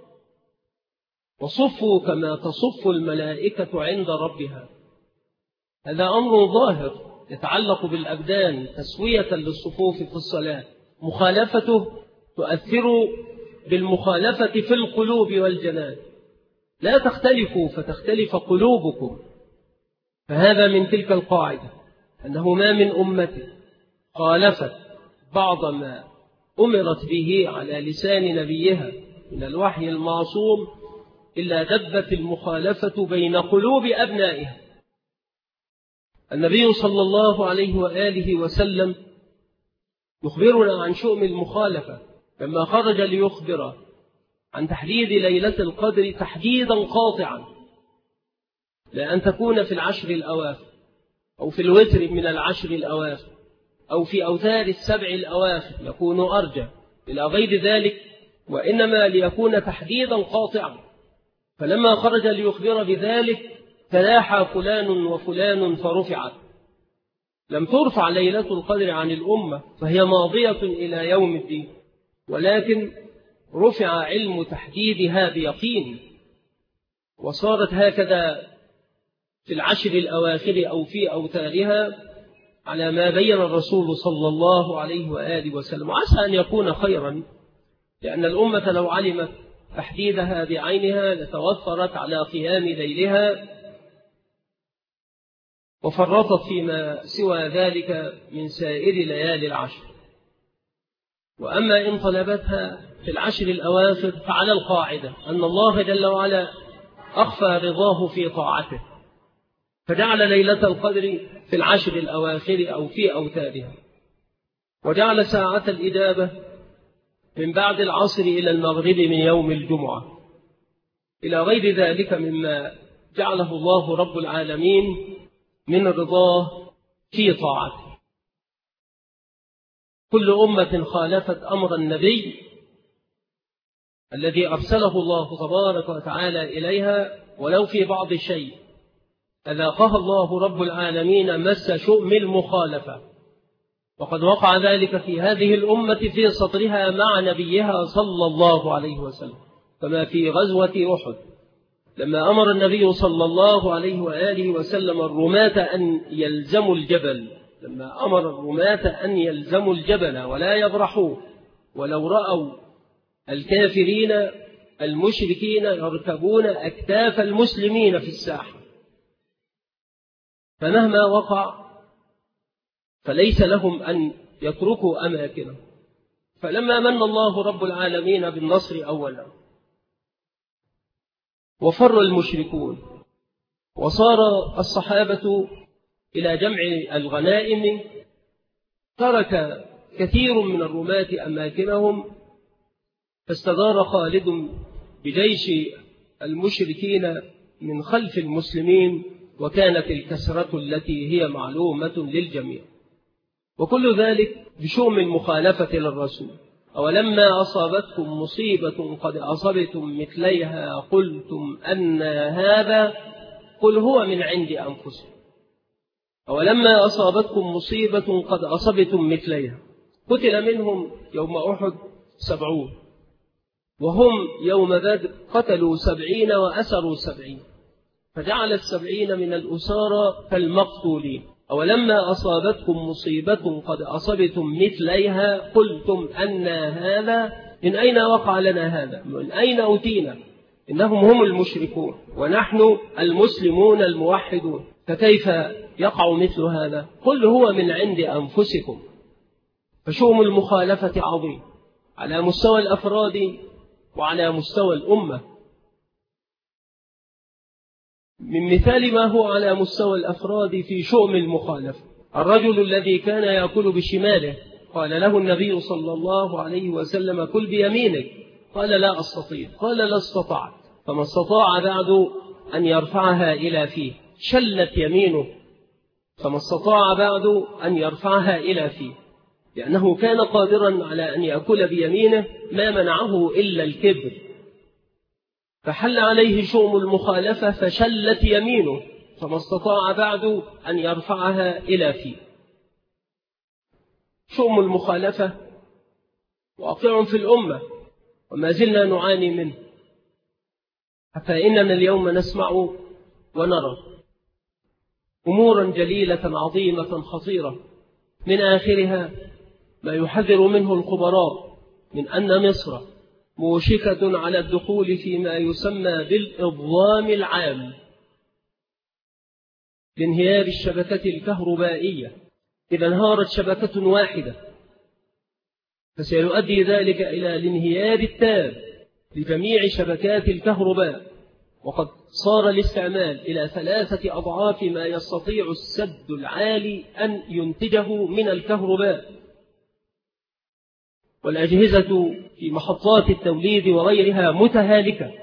وصفوا كما تصف الملائكة عند ربها. هذا أمر ظاهر يتعلق بالأبدان تسوية للصفوف في الصلاة، مخالفته تؤثر بالمخالفة في القلوب والجنان، لا تختلفوا فتختلف قلوبكم. فهذا من تلك القاعدة أنه ما من أمة خالفت بعض ما أمرت به على لسان نبيها من الوحي المعصوم إلا دبت المخالفة بين قلوب أبنائها. النبي صلى الله عليه وآله وسلم يخبرنا عن شؤم المخالفة لما خرج ليخبر عن تحديد ليلة القدر تحديدا قاطعا، لا أن تكون في العشر الأواخر أو في الوتر من العشر الأواخر أو في أوتار السبع الأواخر يكون أرجى إلى غير ذلك، وإنما ليكون تحديدا قاطعا. فلما خرج ليخبر بذلك تلاحى فلان وفلان فرفعت، لم ترفع ليلة القدر عن الأمة فهي ماضية إلى يوم الدين، ولكن رفع علم تحديدها بيقين، وصارت هكذا في العشر الأواخر أو في أوتارها على ما بين الرسول صلى الله عليه وآله وسلم. وعسى أن يكون خيرا، لأن الأمة لو علمت تحديدها بعينها لتوفرت على قيام ليلها وفرطت فيما سوى ذلك من سائر ليالي العشر. وأما إن طلبتها في العشر الأواخر فعلى القاعدة أن الله جل وعلا أخفى رضاه في طاعته، فجعل ليلة القدر في العشر الأواخر أو في أوتارها، وجعل ساعة الإجابة من بعد العصر إلى المغرب من يوم الجمعة، إلى غير ذلك مما جعله الله رب العالمين من رضاه في طاعته. كل أمة خالفت أمر النبي الذي أرسله الله تبارك وتعالى إليها ولو في بعض الشيء أذاقها الله رب العالمين مس شؤم المخالفة، وقد وقع ذلك في هذه الأمة في سطرها مع نبيها صلى الله عليه وسلم، كما في غزوة أحد لما أمر النبي صلى الله عليه وآله وسلم الرماة أن يلزموا الجبل، لما أمر الرماة أن يلزموا الجبل ولا يبرحوا ولو رأوا الكافرين المشركين يركبون أكتاف المسلمين في الساحة، فمهما وقع فليس لهم أن يتركوا أماكنهم. فلما من الله رب العالمين بالنصر أولا وفر المشركون وصار الصحابة إلى جمع الغنائم، ترك كثير من الرماة أماكنهم، فاستدار خالد بجيش المشركين من خلف المسلمين، وكانت الكسرة التي هي معلومة للجميع. وكل ذلك بشؤم المخالفة للرسول أولما أصابتكم مصيبة قد أصبتم مثليها قلتم أن هذا قل هو من عند أنفسكم. أولما أصابتكم مصيبة قد أصبتم مثليها. قتل منهم يوم أحد 70 وهم يوم بدر قتلوا 70 وأسروا 70 فجعل 70 من الأسارى كالمقتولين. أولما أصابتكم مصيبة قد أصبتم مثليها قلتم أن هذا من أين وقع لنا هذا من أين أوتينا إنهم هم المشركون ونحن المسلمون الموحدون فكيف يقع مثل هذا؟ قل هو من عند أنفسكم. فشؤم المخالفة عظيم على مستوى الأفراد وعلى مستوى الأمة. من مثال ما هو على مستوى الأفراد في شؤم المخالفة الرجل الذي كان يأكل بشماله قال له النبي صلى الله عليه وسلم كل بيمينك قال لا أستطيع قال لا استطعت فما استطاع بعد أن يرفعها إلى فيه شلت يمينه فما استطاع بعد أن يرفعها إلى فيه لأنه كان قادرا على أن يأكل بيمينه ما منعه إلا الكبر فحل عليه شؤم المخالفة فشلت يمينه فما استطاع بعد أن يرفعها إلى فيه. شؤم المخالفة واقع في الأمة وما زلنا نعاني منه حتى إننا اليوم نسمع ونرى أمورا جليلة عظيمة خطيرة من آخرها ما يحذر منه الخبراء من أن مصر موشكة على الدخول فيما يسمى بالإضلام العام لانهيار الشبكة الكهربائية. إذا انهارت شبكة واحدة فسيؤدي ذلك إلى الانهيار التام لجميع شبكات الكهرباء وقد صار الاستعمال إلى 3 أضعاف ما يستطيع السد العالي أن ينتجه من الكهرباء والأجهزة في محطات التوليد وغيرها متهالكة.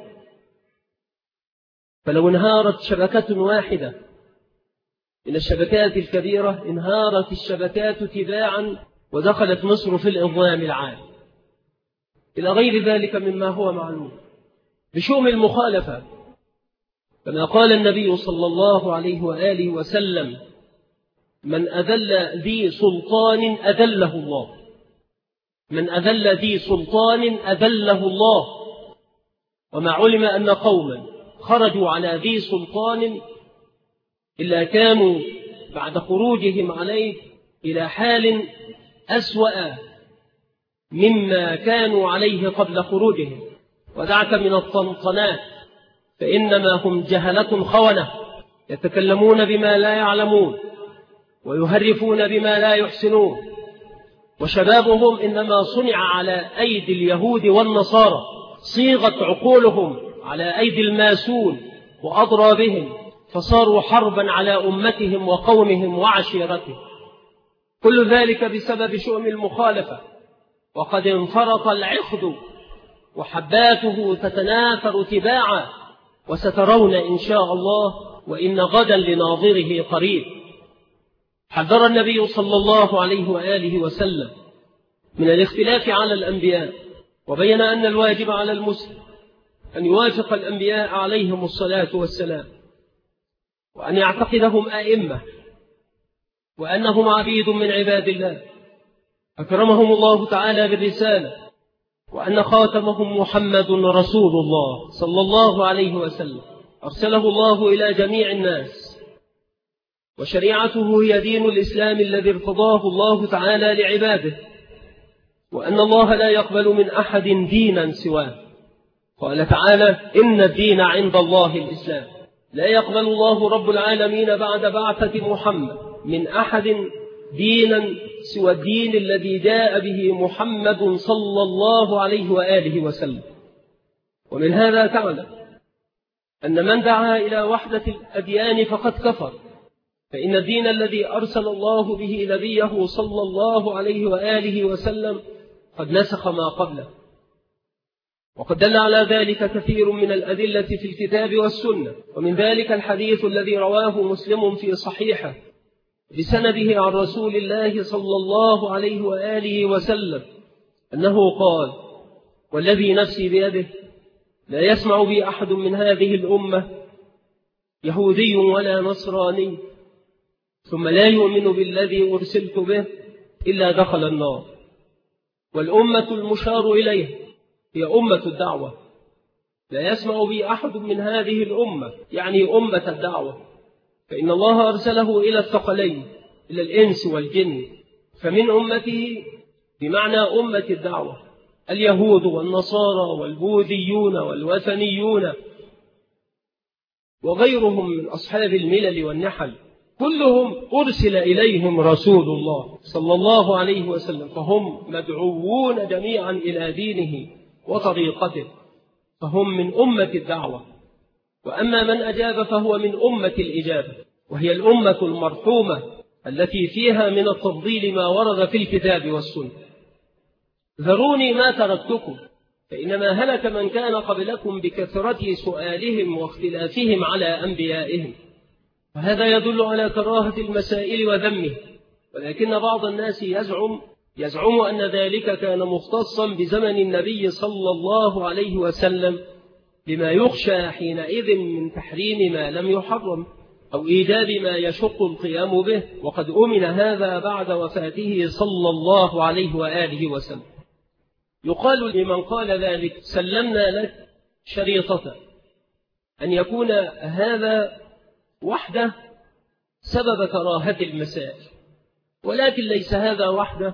فلو انهارت شبكة واحدة من الشبكات الكبيرة انهارت الشبكات تباعا ودخلت مصر في الإضلام العام إلى غير ذلك مما هو معلوم. بشؤم المخالفة كما قال النبي صلى الله عليه وآله وسلم من أذل ذي سلطان أذله الله من أذل ذي سلطان أذله الله. وما علم أن قوما خرجوا على ذي سلطان إلا كانوا بعد خروجهم عليه إلى حال أسوأ مما كانوا عليه قبل خروجهم. ودعك من الطنطنات فإنما هم جهلة خونة يتكلمون بما لا يعلمون ويهرفون بما لا يحسنون وشبابهم إنما صنع على أيدي اليهود والنصارى صيغت عقولهم على أيدي الماسون وأضرابهم فصاروا حربا على أمتهم وقومهم وعشيرتهم. كل ذلك بسبب شؤم المخالفة وقد انفرط العقد وحباته تتناثر تباعا وسترون إن شاء الله وإن غدا لناظره قريب. حذر النبي صلى الله عليه وآله وسلم من الاختلاف على الأنبياء وبين أن الواجب على المسلم أن يوافق الأنبياء عليهم الصلاة والسلام وأن يعتقدهم أئمة وأنهم عبيد من عباد الله أكرمهم الله تعالى بالرسالة وأن خاتمهم محمد رسول الله صلى الله عليه وسلم أرسله الله إلى جميع الناس وشريعته هي دين الإسلام الذي ارتضاه الله تعالى لعباده وأن الله لا يقبل من أحد دينا سواه. قال تعالى إن الدين عند الله الإسلام. لا يقبل الله رب العالمين بعد بعثة محمد من أحد دينا سوى الدين الذي جاء به محمد صلى الله عليه وآله وسلم. ومن هذا تعلم أن من دعا إلى وحدة الأديان فقد كفر فإن الدين الذي أرسل الله به نبيه صلى الله عليه وآله وسلم قد نسخ ما قبله وقد دل على ذلك كثير من الأدلة في الكتاب والسنة. ومن ذلك الحديث الذي رواه مسلم في صحيحه بسنده عن رسول الله صلى الله عليه وآله وسلم أنه قال: والذي نفسي بيده لا يسمع بي أحد من هذه الأمة يهودي ولا نصراني ثم لا يؤمن بالذي أرسلت به إلا دخل النار. والأمة المشار إليه هي أمة الدعوة، لا يسمع بي أحد من هذه الأمة يعني أمة الدعوة، فإن الله أرسله إلى الثقلين، إلى الإنس والجن، فمن أمته بمعنى أمة الدعوة اليهود والنصارى والبوذيون والوثنيون وغيرهم من أصحاب الملل والنحل، كلهم أرسل إليهم رسول الله صلى الله عليه وسلم، فهم مدعوون جميعا إلى دينه وطريقته، فهم من أمة الدعوة. وأما من أجاب فهو من أمة الإجابة، وهي الأمة المرحومة التي فيها من التفضيل ما ورد في الكتاب والسنة. ذروني ما تركتكم، فإنما هلك من كان قبلكم بكثرة سؤالهم واختلافهم على أنبيائهم. وهذا يدل على كراهة المسائل وذمه، ولكن بعض الناس يزعم أن ذلك كان مختصا بزمن النبي صلى الله عليه وسلم، لما يخشى حينئذ من تحريم ما لم يحرم أو إيجاب ما يشق القيام به، وقد أمن هذا بعد وفاته صلى الله عليه وآله وسلم. يقال لمن قال ذلك: سلمنا لك شريطة أن يكون هذا وحده سبب كراهة المسائل، ولكن ليس هذا وحده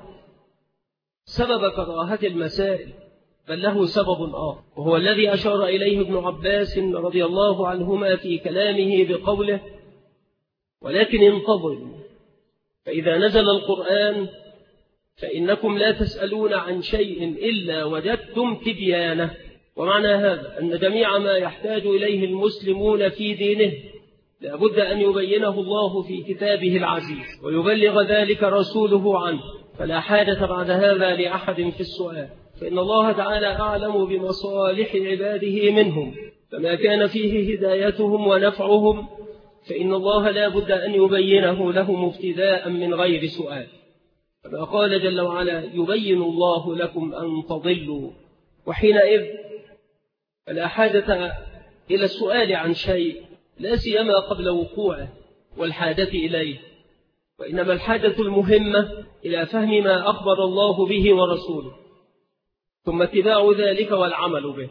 سبب كراهة المسائل، بل له سبب آخر، وهو الذي أشار إليه ابن عباس رضي الله عنهما في كلامه بقوله: ولكن انتظروا فإذا نزل القرآن فإنكم لا تسألون عن شيء إلا وجدتم تبيانه. ومعنى هذا أن جميع ما يحتاج إليه المسلمون في دينه لا بد أن يبينه الله في كتابه العزيز ويبلغ ذلك رسوله عنه، فلا حاجة بعد هذا لأحد في السؤال، فإن الله تعالى أعلم بمصالح عباده منهم، فما كان فيه هدايتهم ونفعهم فإن الله لا بد أن يبينه لهم ابتداء من غير سؤال. كما قال جل وعلا: يبين الله لكم أن تضلوا. وحينئذ فلا حاجة إلى السؤال عن شيء، لا سيما قبل وقوعه والحاجة إليه، وإنما الحاجة المهمة إلى فهم ما أخبر الله به ورسوله، ثم اتباع ذلك والعمل به.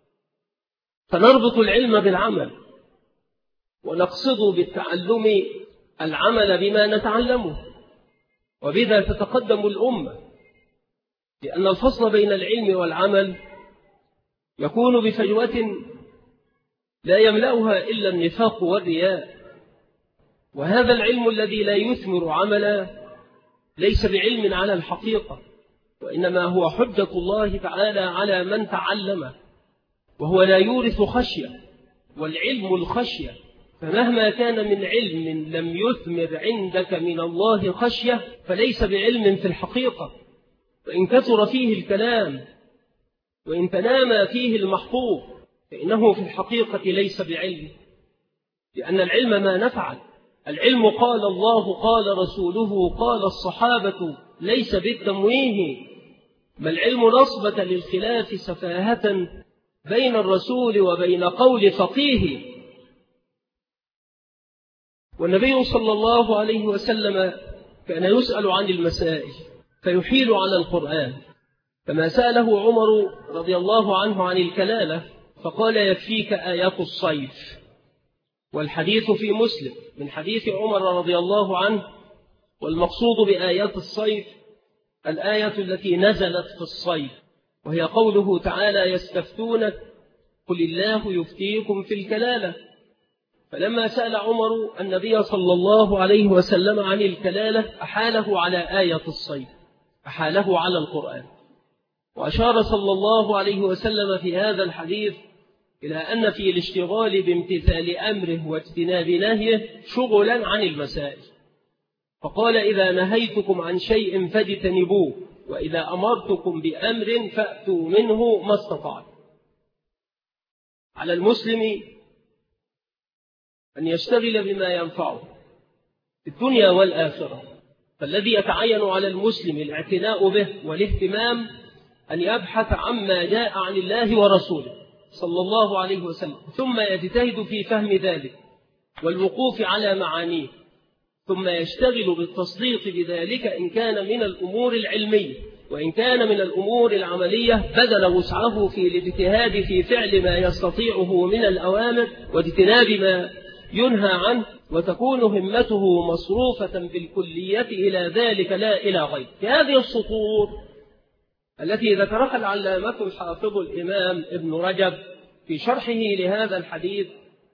فنربط العلم بالعمل، ونقصد بالتعلم العمل بما نتعلمه، وبذا تتقدم الأمة، لأن الفصل بين العلم والعمل يكون بفجوة لا يملأها إلا النفاق والرياء. وهذا العلم الذي لا يثمر عملا ليس بعلم على الحقيقة، وإنما هو حجة الله تعالى على من تعلمه، وهو لا يورث خشية، والعلم الخشية، فمهما كان من علم لم يثمر عندك من الله خشية فليس بعلم في الحقيقة، وإن كثر فيه الكلام وإن تنامى فيه المحفوظ فإنه في الحقيقة ليس بعلم، لأن العلم ما نفعل. العلم قال الله قال رسوله قال الصحابة، ليس بالتمويه، ما العلم نصبة للخلاف سفاهة بين الرسول وبين قول فقيه. والنبي صلى الله عليه وسلم كان يسأل عن المسائل فيحيل على القرآن، فما سأله عمر رضي الله عنه عن الكلالة فقال: يكفيك آيات الصيف. والحديث في مسلم من حديث عمر رضي الله عنه، والمقصود بآيات الصيف الآية التي نزلت في الصيف، وهي قوله تعالى: يستفتونك قل الله يفتيكم في الكلالة. فلما سأل عمر النبي صلى الله عليه وسلم عن الكلالة أحاله على آية الصيف، أحاله على القرآن. وأشار صلى الله عليه وسلم في هذا الحديث إلى أن في الاشتغال بامتثال أمره واجتناب نهيه شغلا عن المسائل، فقال: إذا نهيتكم عن شيء فاجتنبوه، وإذا أمرتكم بأمر فأتوا منه ما استطعتم. على المسلم أن يشتغل بما ينفعه في الدنيا والآخرة، فالذي يتعين على المسلم الاعتناء به والاهتمام أن يبحث عما جاء عن الله ورسوله صلى الله عليه وسلم، ثم يجتهد في فهم ذلك والوقوف على معانيه، ثم يشتغل بالتصديق بذلك إن كان من الأمور العلمية، وإن كان من الأمور العملية بذل وسعه في الاجتهاد في فعل ما يستطيعه من الأوامر واجتناب ما ينهى عنه، وتكون همته مصروفة بالكلية إلى ذلك لا إلى غيره. في هذه السطور التي ذكرها العلامة الحافظ الإمام ابن رجب في شرحه لهذا الحديث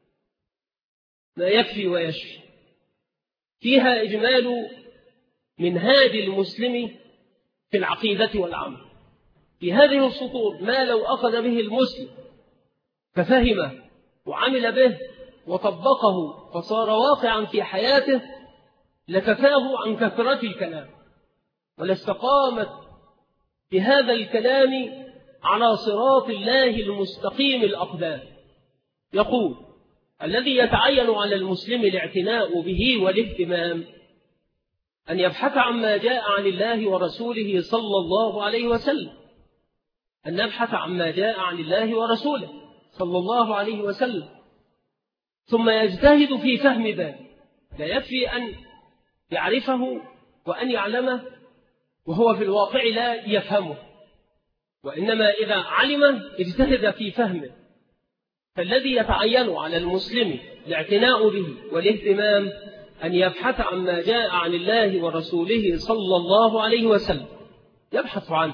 ما يكفي ويشفي، فيها إجمال منهاج المسلم في العقيدة والعمل. في هذه السطور ما لو أخذ به المسلم ففهمه وعمل به وطبقه فصار واقعا في حياته لكفاه عن كثرة الكلام، ولاستقامت بهذا الكلام على صراط الله المستقيم الأقدام. يقول: الذي يتعين على المسلم الاعتناء به والاهتمام أن يبحث عما جاء عن الله ورسوله صلى الله عليه وسلم، أن نبحث عما جاء عن الله ورسوله صلى الله عليه وسلم، ثم يجتهد في فهم ذلك. لا يكفي أن يعرفه وأن يعلمه وهو في الواقع لا يفهمه، وإنما إذا علمه اجتهد في فهمه. فالذي يتعين على المسلم الاعتناء به والاهتمام أن يبحث عما جاء عن الله ورسوله صلى الله عليه وسلم، يبحث عنه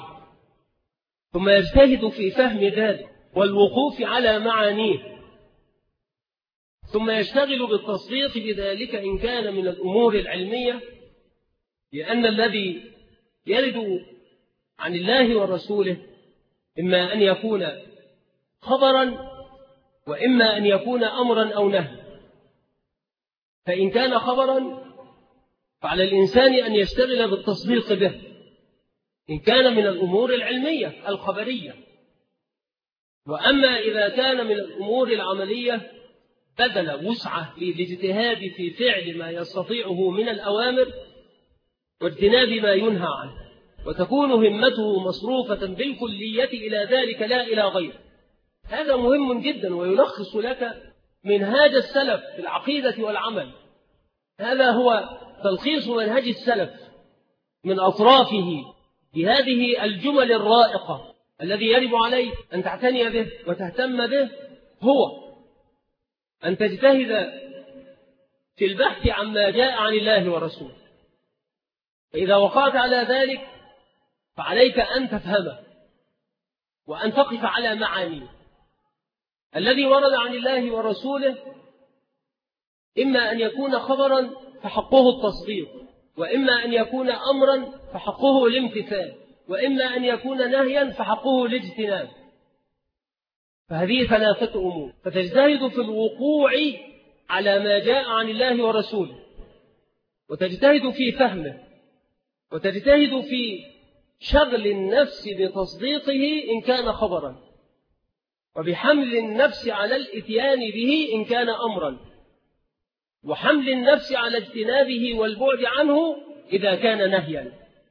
ثم يجتهد في فهم ذلك والوقوف على معانيه، ثم يشتغل بالتصديق بذلك إن كان من الأمور العلمية، لأن الذي يرد عن الله ورسوله إما أن يكون خبرا وإما أن يكون أمرا أو نهيا. فإن كان خبرا فعلى الإنسان أن يشتغل بالتصديق به إن كان من الأمور العلمية الخبرية، وأما إذا كان من الأمور العملية بذل وسعه للاجتهاد في فعل ما يستطيعه من الأوامر واجتناب ما ينهى عنه، وتكون همته مصروفة بالكلية إلى ذلك لا إلى غيره. هذا مهم جدا ويلخص لك منهاج السلف في العقيدة والعمل. هذا هو تلخيص منهج السلف من أطرافه بهذه الجمل الرائقة. الذي يجب عليك أن تعتني به وتهتم به هو أن تجتهد في البحث عما جاء عن الله ورسوله، فإذا وقعت على ذلك فعليك أن تفهمه وأن تقف على معانيه. الذي ورد عن الله ورسوله إما أن يكون خبرا فحقه التصديق، وإما أن يكون أمرا فحقه الامتثال، وإما أن يكون نهيا فحقه الاجتناب. فهذه ثلاثة أمور، فتجتهد في الوقوع على ما جاء عن الله ورسوله، وتجتهد في فهمه، وتجتهد في شغل النفس بتصديقه إن كان خبرا، وبحمل النفس على الإتيان به إن كان أمرا، وحمل النفس على اجتنابه والبعد عنه إذا كان نهيا.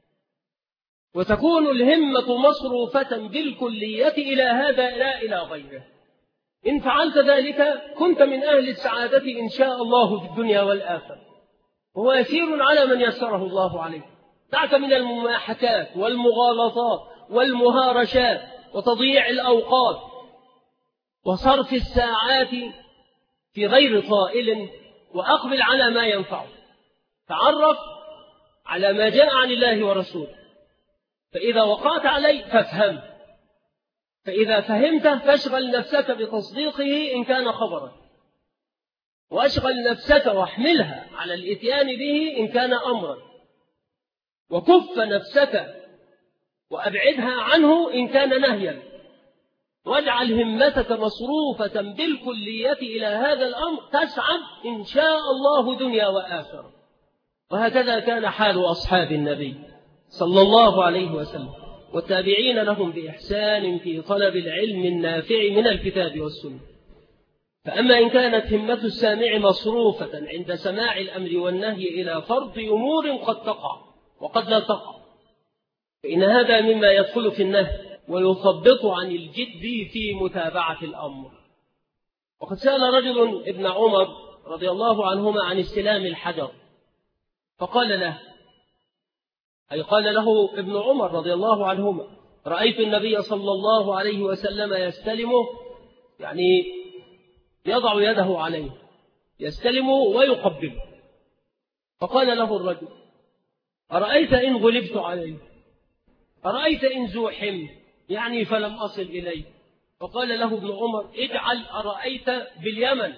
وتكون الهمة مصروفة بالكلية إلى هذا لا إلى غيره. إن فعلت ذلك كنت من أهل السعادة إن شاء الله في الدنيا والآخرة، وهو يسير على من يسره الله عليه. دعك من المماحكات والمغالطات والمهارشات وتضييع الأوقات وصرف الساعات في غير طائل، وأقبل على ما ينفعه. تعرف على ما جاء عن الله ورسوله، فإذا وقعت عليه فافهم، فإذا فهمته فاشغل نفسك بتصديقه إن كان خبرا، واشغل نفسك واحملها على الإتيان به إن كان أمرا، وكف نفسك وأبعدها عنه إن كان نهيا، واجعل همتك مصروفة بالكلية إلى هذا الأمر، تسعد إن شاء الله دنيا وآخرة. وهكذا كان حال أصحاب النبي صلى الله عليه وسلم والتابعين لهم بإحسان في طلب العلم النافع من الكتاب والسنة. فأما إن كانت همة السامع مصروفة عند سماع الأمر والنهي إلى فرض أمور قد تقع وقد لا تقع، فإن هذا مما يدخل في النهي ويثبط عن الجد في متابعة الأمر. وقد سأل رجل ابن عمر رضي الله عنهما عن استلام الحجر، فقال له، أي قال له ابن عمر رضي الله عنهما: رأيت النبي صلى الله عليه وسلم يستلمه، يعني يضع يده عليه، يستلمه ويقبله. فقال له الرجل: أرأيت إن غلبت عليه؟ أرأيت إن زوحم يعني فلم أصل إليه؟ فقال له ابن عمر: اجعل أرأيت باليمن.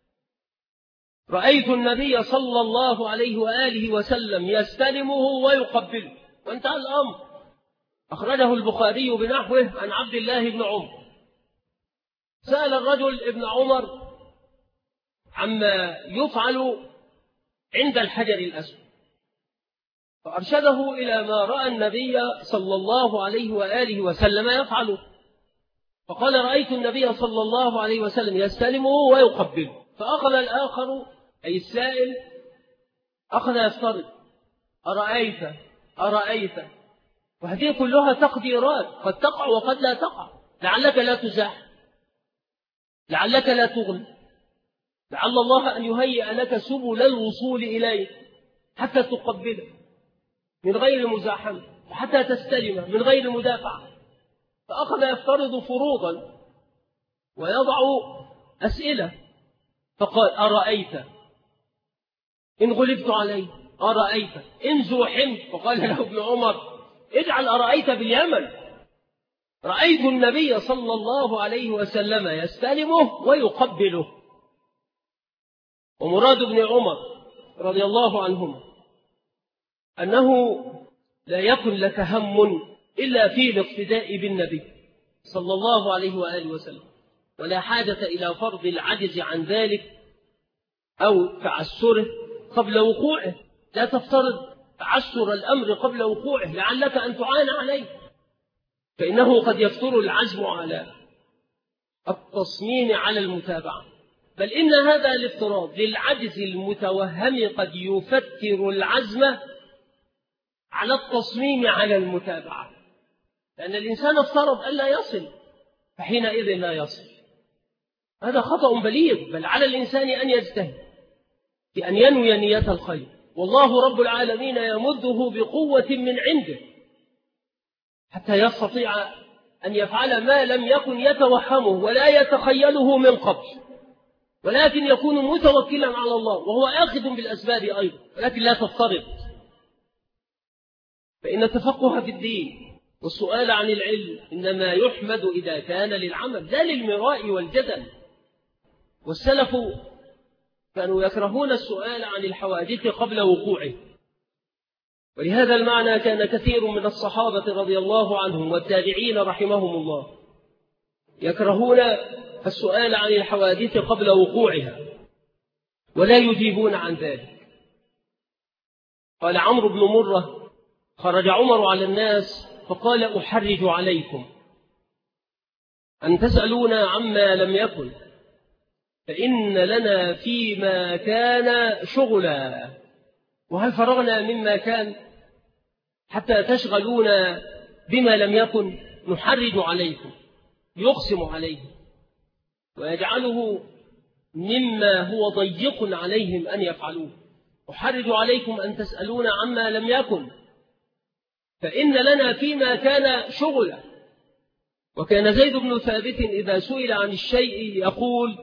رأيت النبي صلى الله عليه وآله وسلم يستلمه ويقبله، وانتهى الأمر. أخرجه البخاري بنحوه عن عبد الله بن عمر. سأل الرجل ابن عمر عما يفعل عند الحجر الأسود، فأرشده إلى ما رأى النبي صلى الله عليه وآله وسلم يفعله. فقال: رأيت النبي صلى الله عليه وسلم يستلمه ويقبله. فأخذ الآخر أي السائل أخذ يفترض: أرأيت. وهذه كلها تقديرات، قد تقع وقد لا تقع. لعلك لا تزاح، لعلك لا تغل، لعل الله أن يهيئ لك سبل الوصول إليه حتى تقبله من غير مزاحمة، وحتى تستلمه من غير مدافعة. فأخذ يفترض فروضا ويضع أسئلة. فقال: أرأيت إن غلبت عليه؟ أرأيت إن زوحمت؟ فقال له ابن عمر: اجعل أرأيت باليمن. رأيت النبي صلى الله عليه وسلم يستلمه ويقبله. ومراد ابن عمر رضي الله عنهما أنه لا يكن لك هم إلا في الاقتداء بالنبي صلى الله عليه وآله وسلم، ولا حاجة إلى فرض العجز عن ذلك أو تعسره قبل وقوعه. لا تفترض تعسر الأمر قبل وقوعه لعلك أن تعان عليه، فإنه قد يفتر العزم على التصميم على المتابعة. بل إن هذا الافتراض للعجز المتوهم قد يفتر العزم على التصميم على المتابعة، لأن الإنسان افترض ألا يصل، فحينئذ لا يصل. هذا خطأ بليغ. بل على الإنسان أن يجتهد بأن ينوي نية الخير، والله رب العالمين يمده بقوة من عنده حتى يستطيع أن يفعل ما لم يكن يتوهمه ولا يتخيله من قبل، ولكن يكون متوكلا على الله وهو آخذ بالأسباب أيضا، ولكن لا تفترض. فإن التفقه في الدين والسؤال عن العلم إنما يحمد إذا كان للعمل لا للمراء والجدل. والسلف كانوا يكرهون السؤال عن الحوادث قبل وقوعه، ولهذا المعنى كان كثير من الصحابة رضي الله عنهم والتابعين رحمهم الله يكرهون السؤال عن الحوادث قبل وقوعها ولا يجيبون عن ذلك. قال عمرو بن مرة: خرج عمر على الناس فقال: أحرج عليكم أن تسألون عما لم يكن، فإن لنا فيما كان شغلا، وهل فرغنا مما كان حتى تشغلونا بما لم يكن؟ نحرج عليكم، يقسم عليه ويجعله مما هو ضيق عليهم أن يفعلوه. أحرج عليكم أن تسألون عما لم يكن، فإن لنا فيما كان شغلا. وكان زيد بن ثابت إذا سئل عن الشيء يقول: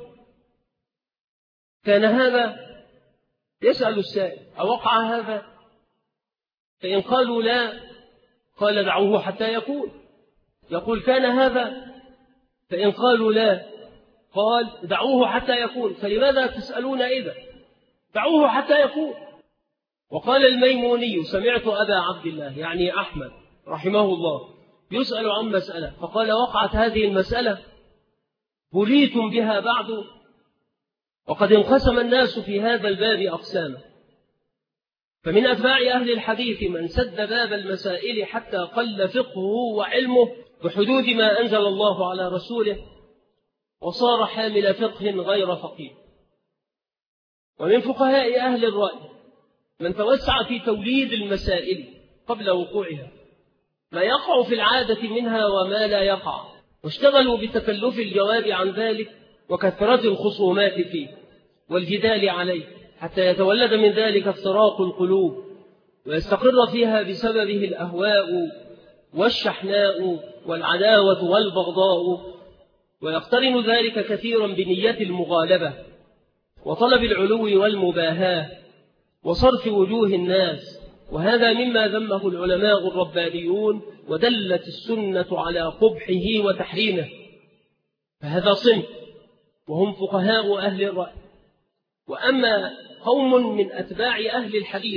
كان هذا؟ يسأل السائل: أوقع هذا؟ فإن قالوا لا قال: دعوه حتى يكون. يقول: كان هذا؟ فإن قالوا لا قال: دعوه حتى يكون. فلماذا تسألون إذا؟ دعوه حتى يكون. وقال الميموني: سمعت أبا عبد الله يعني أحمد رحمه الله يسأل عن مسألة فقال: وقعت هذه المسألة بليتم بها بعد؟ وقد انقسم الناس في هذا الباب أقساما، فمن أتباع أهل الحديث من سد باب المسائل حتى قل فقهه وعلمه بحدود ما أنزل الله على رسوله وصار حامل فقه غير فقيه. ومن فقهاء أهل الرأي من توسع في توليد المسائل قبل وقوعها، ما يقع في العادة منها وما لا يقع، واشتغلوا بتكلف الجواب عن ذلك وكثرة الخصومات فيه والجدال عليه، حتى يتولد من ذلك افتراق القلوب ويستقر فيها بسببه الأهواء والشحناء والعداوة والبغضاء، ويقترن ذلك كثيرا بنية المغالبة وطلب العلو والمباهاة وصرف وجوه الناس، وهذا مما ذمه العلماء الربانيون ودلت السنة على قبحه وتحريمه. فهذا صنف وهم فقهاء أهل الرأي. وأما قوم من أتباع أهل الحديث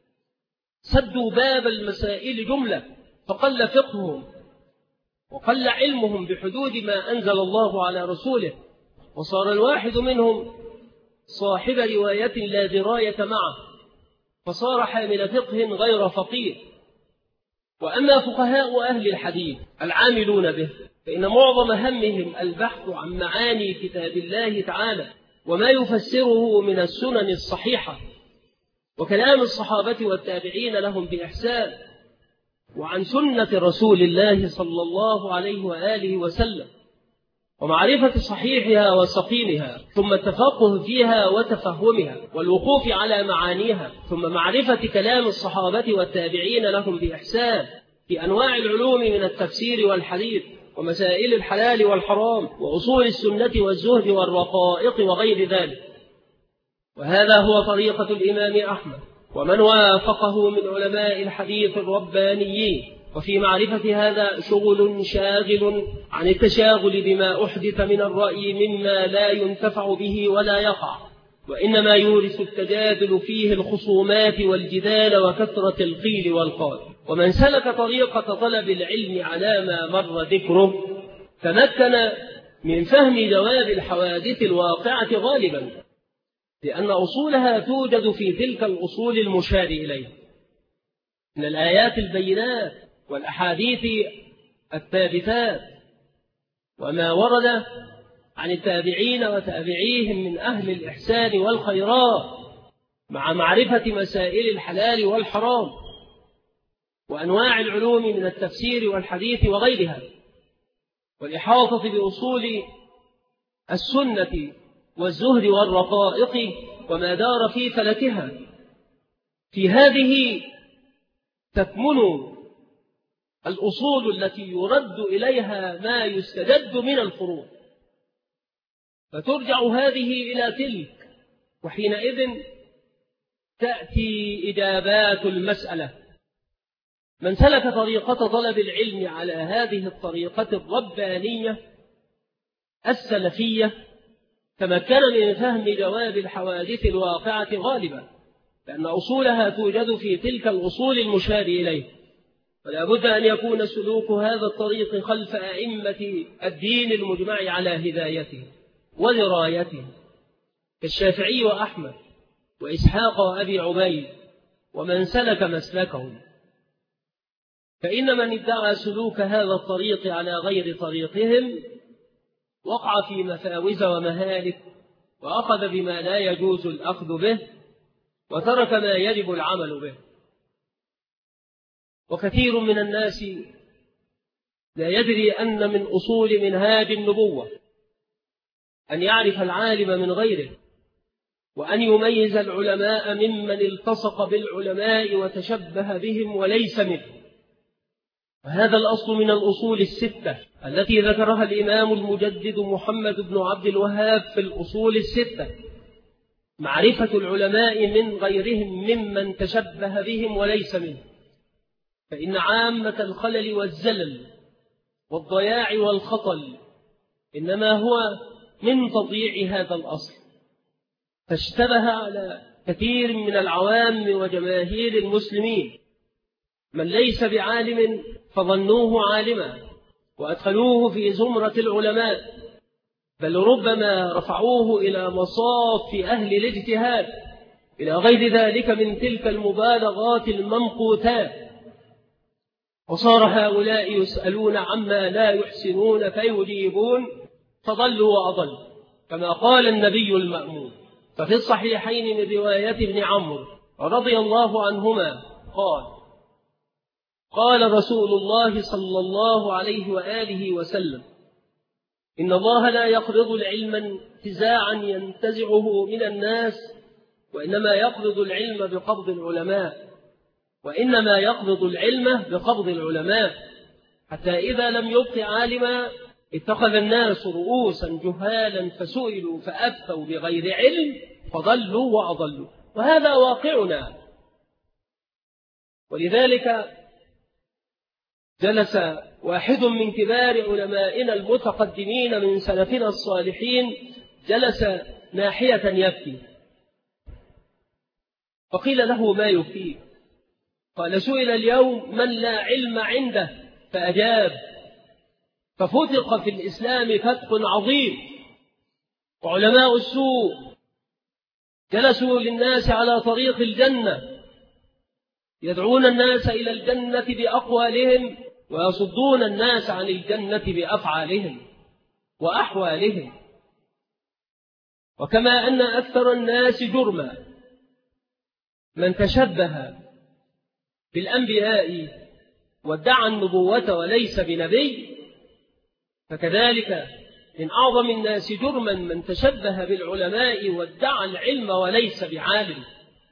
سدوا باب المسائل جملة، فقل فقههم وقل علمهم بحدود ما أنزل الله على رسوله، وصار الواحد منهم صاحب رواية لا دراية معه، فصار حامل فقه غير فقيه. وأما فقهاء أهل الحديث العاملون به فإن معظم همهم البحث عن معاني كتاب الله تعالى وما يفسره من السنن الصحيحة وكلام الصحابة والتابعين لهم بإحسان، وعن سنة رسول الله صلى الله عليه وآله وسلم، ومعرفة صحيحها وسقيمها، ثم التفقه فيها وتفهمها والوقوف على معانيها، ثم معرفة كلام الصحابة والتابعين لهم بإحسان في أنواع العلوم من التفسير والحديث ومسائل الحلال والحرام وأصول السنة والزهد والرقائق وغير ذلك. وهذا هو طريقة الإمام أحمد ومن وافقه من علماء الحديث الربانيين. وفي معرفة هذا شغل شاغل عن التشاغل بما أحدث من الرأي مما لا ينتفع به ولا يقع، وإنما يورث التجادل فيه الخصومات والجدال وكثرة القيل والقال. ومن سلك طريقة طلب العلم على ما مر ذكره تمكن من فهم جواب الحوادث الواقعة غالبا، لأن أصولها توجد في تلك الأصول المشار إليها من الآيات البينات والأحاديث الثابتات، وما ورد عن التابعين وتابعيهم من أهل الإحسان والخيرات، مع معرفة مسائل الحلال والحرام وأنواع العلوم من التفسير والحديث وغيرها، والإحاطة بأصول السنة والزهد والرقائق وما دار في فلكها. في هذه تكمن الأصول التي يرد إليها ما يستجد من الفروع، فترجع هذه إلى تلك، وحينئذ تأتي إجابات المسألة. من سلك طريقة طلب العلم على هذه الطريقة الربانية السلفية تمكن من فهم جواب الحوادث الواقعة غالبا، لأن أصولها توجد في تلك الأصول المشار إليه. ولا بد أن يكون سلوك هذا الطريق خلف أئمة الدين المجمع على هدايته ودرايته كالشافعي وأحمد وإسحاق وأبي عبيد ومن سلك مسلكهم. فإن من ادعى سلوك هذا الطريق على غير طريقهم وقع في مفاوز ومهالك، وأخذ بما لا يجوز الأخذ به وترك ما يجب العمل به. وكثير من الناس لا يدري أن من أصول منهاج النبوة أن يعرف العالم من غيره، وأن يميز العلماء ممن التصق بالعلماء وتشبه بهم وليس منهم. وهذا الأصل من الأصول الستة التي ذكرها الإمام المجدد محمد بن عبد الوهاب في الأصول الستة: معرفة العلماء من غيرهم ممن تشبه بهم وليس منهم، فإن عامة الخلل والزلل والضياع والخطل إنما هو من تضييع هذا الأصل، فاشتبه على كثير من العوام وجماهير المسلمين من ليس بعالم فظنوه عالما وأدخلوه في زمرة العلماء، بل ربما رفعوه إلى مصاف أهل الاجتهاد إلى غير ذلك من تلك المبالغات الممقوتات. وصار هؤلاء يسألون عما لا يحسنون فيجيبون، فضلوا وأضلوا، كما قال النبي المأمون. ففي الصحيحين من رواية ابن عمرو رضي الله عنهما قال: قال رسول الله صلى الله عليه وآله وسلم: إن الله لا يقبض العلم انتزاعا ينتزعه من الناس، وإنما يقبض العلم بقبض العلماء، حتى إذا لم يبق عالما اتخذ الناس رؤوسا جهالا فسئلوا فأفتوا بغير علم فضلوا وأضلوا. وهذا واقعنا. ولذلك جلس واحد من كبار علمائنا المتقدمين من سلفنا الصالحين، جلس ناحية يبكي، فقيل له: ما يبكيك؟ قال: سئل اليوم من لا علم عنده فأجاب، ففتق في الإسلام فتق عظيم. وعلماء السوء جلسوا للناس على طريق الجنة، يدعون الناس إلى الجنة بأقوالهم ويصدون الناس عن الجنة بأفعالهم وأحوالهم. وكما أن أكثر الناس جرما من تشبه بالأنبياء وادعى النبوة وليس بنبي، فكذلك من أعظم الناس جرما من تشبه بالعلماء وادعى العلم وليس بعالم.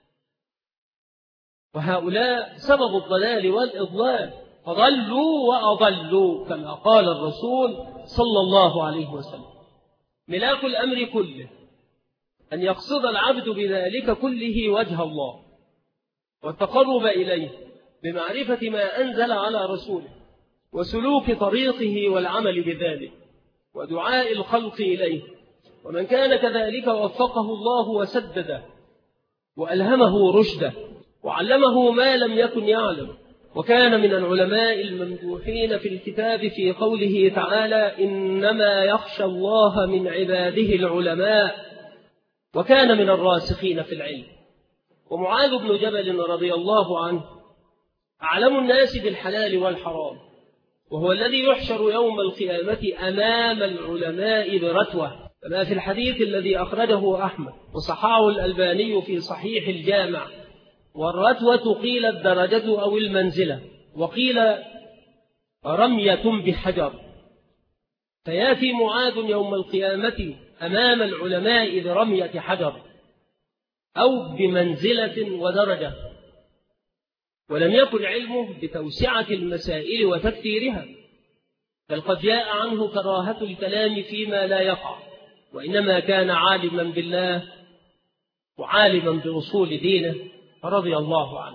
وهؤلاء سبب الضلال والإضلال، فضلوا وأضلوا كما قال الرسول صلى الله عليه وسلم. ملاك الأمر كله أن يقصد العبد بذلك كله وجه الله والتقرب إليه بمعرفة ما أنزل على رسوله وسلوك طريقه والعمل بذلك ودعاء الخلق إليه. ومن كان كذلك وفقه الله وسدده وألهمه رشده وعلمه ما لم يكن يعلم، وكان من العلماء الممدوحين في الكتاب في قوله تعالى: إنما يخشى الله من عباده العلماء، وكان من الراسخين في العلم. ومعاذ بن جبل رضي الله عنه أعلم الناس بالحلال والحرام، وهو الذي يحشر يوم القيامة أمام العلماء برتوة، كما في الحديث الذي أخرجه أحمد وصححه الألباني في صحيح الجامع. والرتوة قيل الدرجة أو المنزلة، وقيل رمية بحجر. فيأتي معاذ يوم القيامة أمام العلماء برمية حجر أو بمنزلة ودرجة، ولم يكن علمه بتوسعة المسائل وتكثيرها، بل قد جاء عنه كراهة الكلام فيما لا يقع، وإنما كان عالما بالله وعالما بأصول دينه رضي الله عنه.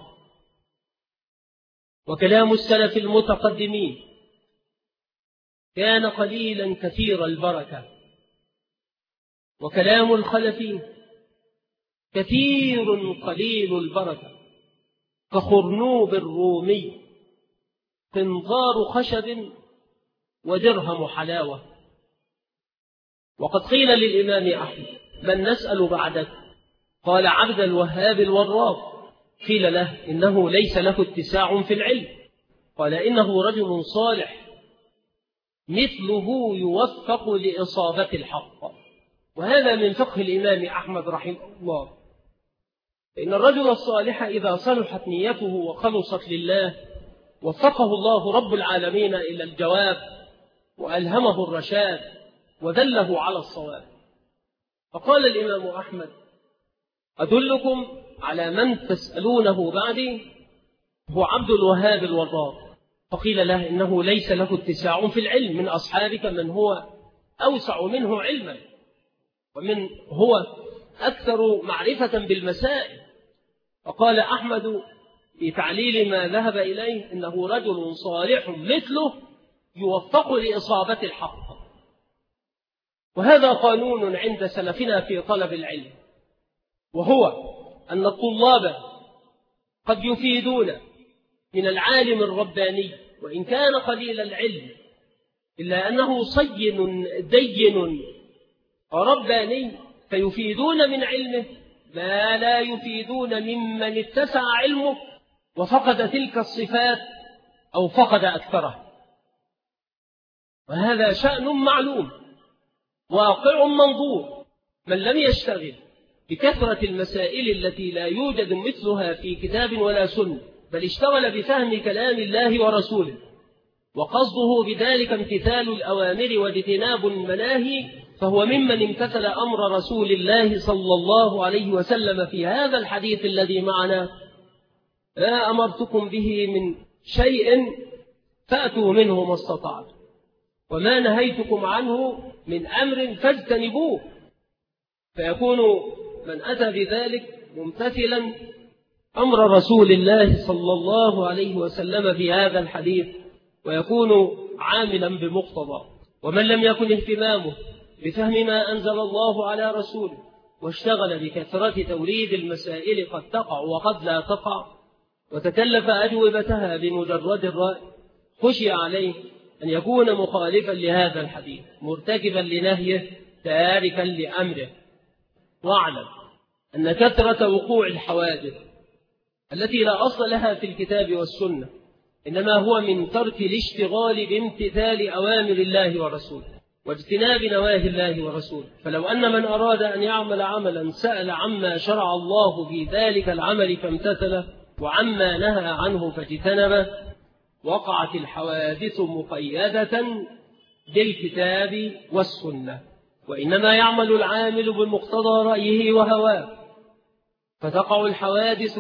وكلام السلف المتقدمين كان قليلا كثير البركة، وكلام الخلف كثير قليل البركة، كخرنوب الرومي، قنطار خشب ودرهم حلاوة. وقد قيل للإمام أحمد: من نسأل بعدك؟ قال: عبد الوهاب الوراق. قيل له: إنه ليس له اتساع في العلم. قال: إنه رجل صالح مثله يوفق لإصابة الحق. وهذا من فقه الإمام أحمد رحمه الله، إن الرجل الصالح إذا صلحت نيته وخلصت لله وفقه الله رب العالمين إلى الجواب وألهمه الرشاد ودله على الصواب. فقال الإمام أحمد: أدلكم على من تسألونه بعدي؟ هو عبد الوهاب الوراق. فقيل له: إنه ليس له اتساع في العلم، من أصحابك من هو أوسع منه علما ومن هو أكثر معرفة بالمسائل. فقال أحمد في تعليل ما ذهب إليه: إنه رجل صالح مثله يوفق لإصابة الحق. وهذا قانون عند سلفنا في طلب العلم، وهو أن الطلاب قد يفيدون من العالم الرباني وإن كان قليل العلم، إلا أنه صين دين رباني، فيفيدون من علمه ما لا يفيدون ممن اتسع علمه وفقد تلك الصفات أو فقد أكثرها. وهذا شأن معلوم واقع منظور. من لم يشتغل بكثرة المسائل التي لا يوجد مثلها في كتاب ولا سنة بل اشتغل بفهم كلام الله ورسوله، وقصده بذلك امتثال الأوامر واجتناب المناهي، فهو ممن امتثل أمر رسول الله صلى الله عليه وسلم في هذا الحديث الذي معنا: ما أمرتكم به من شيء فأتوا منه ما استطعتم، وما نهيتكم عنه من أمر فاجتنبوه. فيكون من أتى بذلك ممتثلا أمر رسول الله صلى الله عليه وسلم في هذا الحديث، ويكون عاملا بمقتضى. ومن لم يكن اهتمامه بفهم ما أنزل الله على رسوله واشتغل بكثرة توريد المسائل قد تقع وقد لا تقع، وتكلف أجوبتها بمجرد الرأي، خشي عليه أن يكون مخالفا لهذا الحديث، مرتكبا لنهيه، تاركا لأمره. واعلم أن كثرة وقوع الحوادث التي لا أصل لها في الكتاب والسنة إنما هو من ترك الاشتغال بامتثال أوامر الله ورسوله واجتناب نواهي الله ورسوله. فلو أن من أراد أن يعمل عملا سأل عما شرع الله في ذلك العمل فامتثله، وعما نهى عنه فاجتنبه، وقعت الحوادث مقيدة بالكتاب والسنة. وإنما يعمل العامل بمقتضى رأيه وهواه، فتقع الحوادث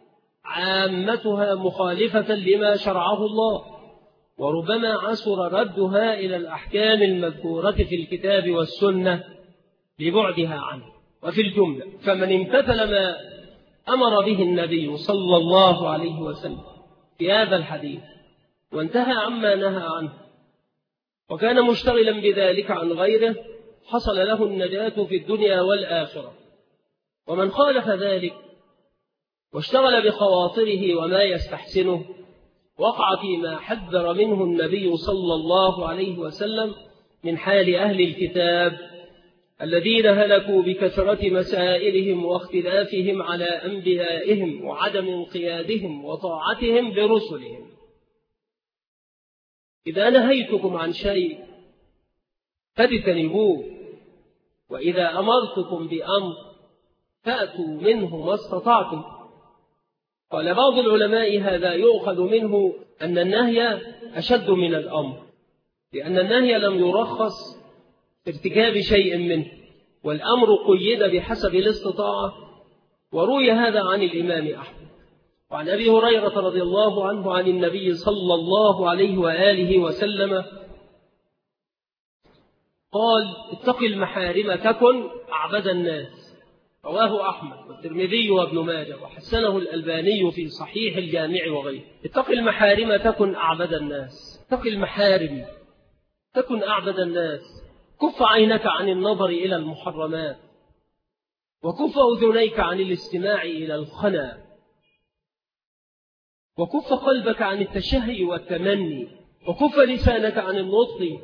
عامتها مخالفة لما شرعه الله، وربما عسر ردها إلى الأحكام المذكورة في الكتاب والسنة لبعدها عنه. وفي الجملة فمن امتثل ما أمر به النبي صلى الله عليه وسلم في هذا الحديث وانتهى عما نهى عنه وكان مشتغلا بذلك عن غيره حصل له النجاة في الدنيا والآخرة. ومن خالف ذلك واشتغل بخواطره وما يستحسنه وقع فيما حذر منه النبي صلى الله عليه وسلم من حال أهل الكتاب الذين هلكوا بكثرة مسائلهم واختلافهم على أنبيائهم وعدم انقيادهم وطاعتهم لرسلهم. إذا نهيتكم عن شيء فاجتنبوه، وإذا أمرتكم بأمر فأتوا منه ما استطعتم. قال بعض العلماء هذا يؤخذ منه أن النهي أشد من الأمر، لأن النهي لم يرخص في ارتكاب شيء منه، والأمر قيد بحسب الاستطاعة. وروي هذا عن الإمام أحمد وعن أبي هريرة رضي الله عنه عن النبي صلى الله عليه وآله وسلم قال: اتق المحارم تكن أعبد الناس. رواه أحمد والترمذي وابن ماجه وحسنه الألباني في صحيح الجامع وغيره. اتق المحارم تكن أعبد الناس. اتق المحارم تكن أعبد الناس. كف عينك عن النظر إلى المحرمات، وكف أذنيك عن الاستماع إلى الخنا، وكف قلبك عن التشهي والتمني، وكف لسانك عن النطق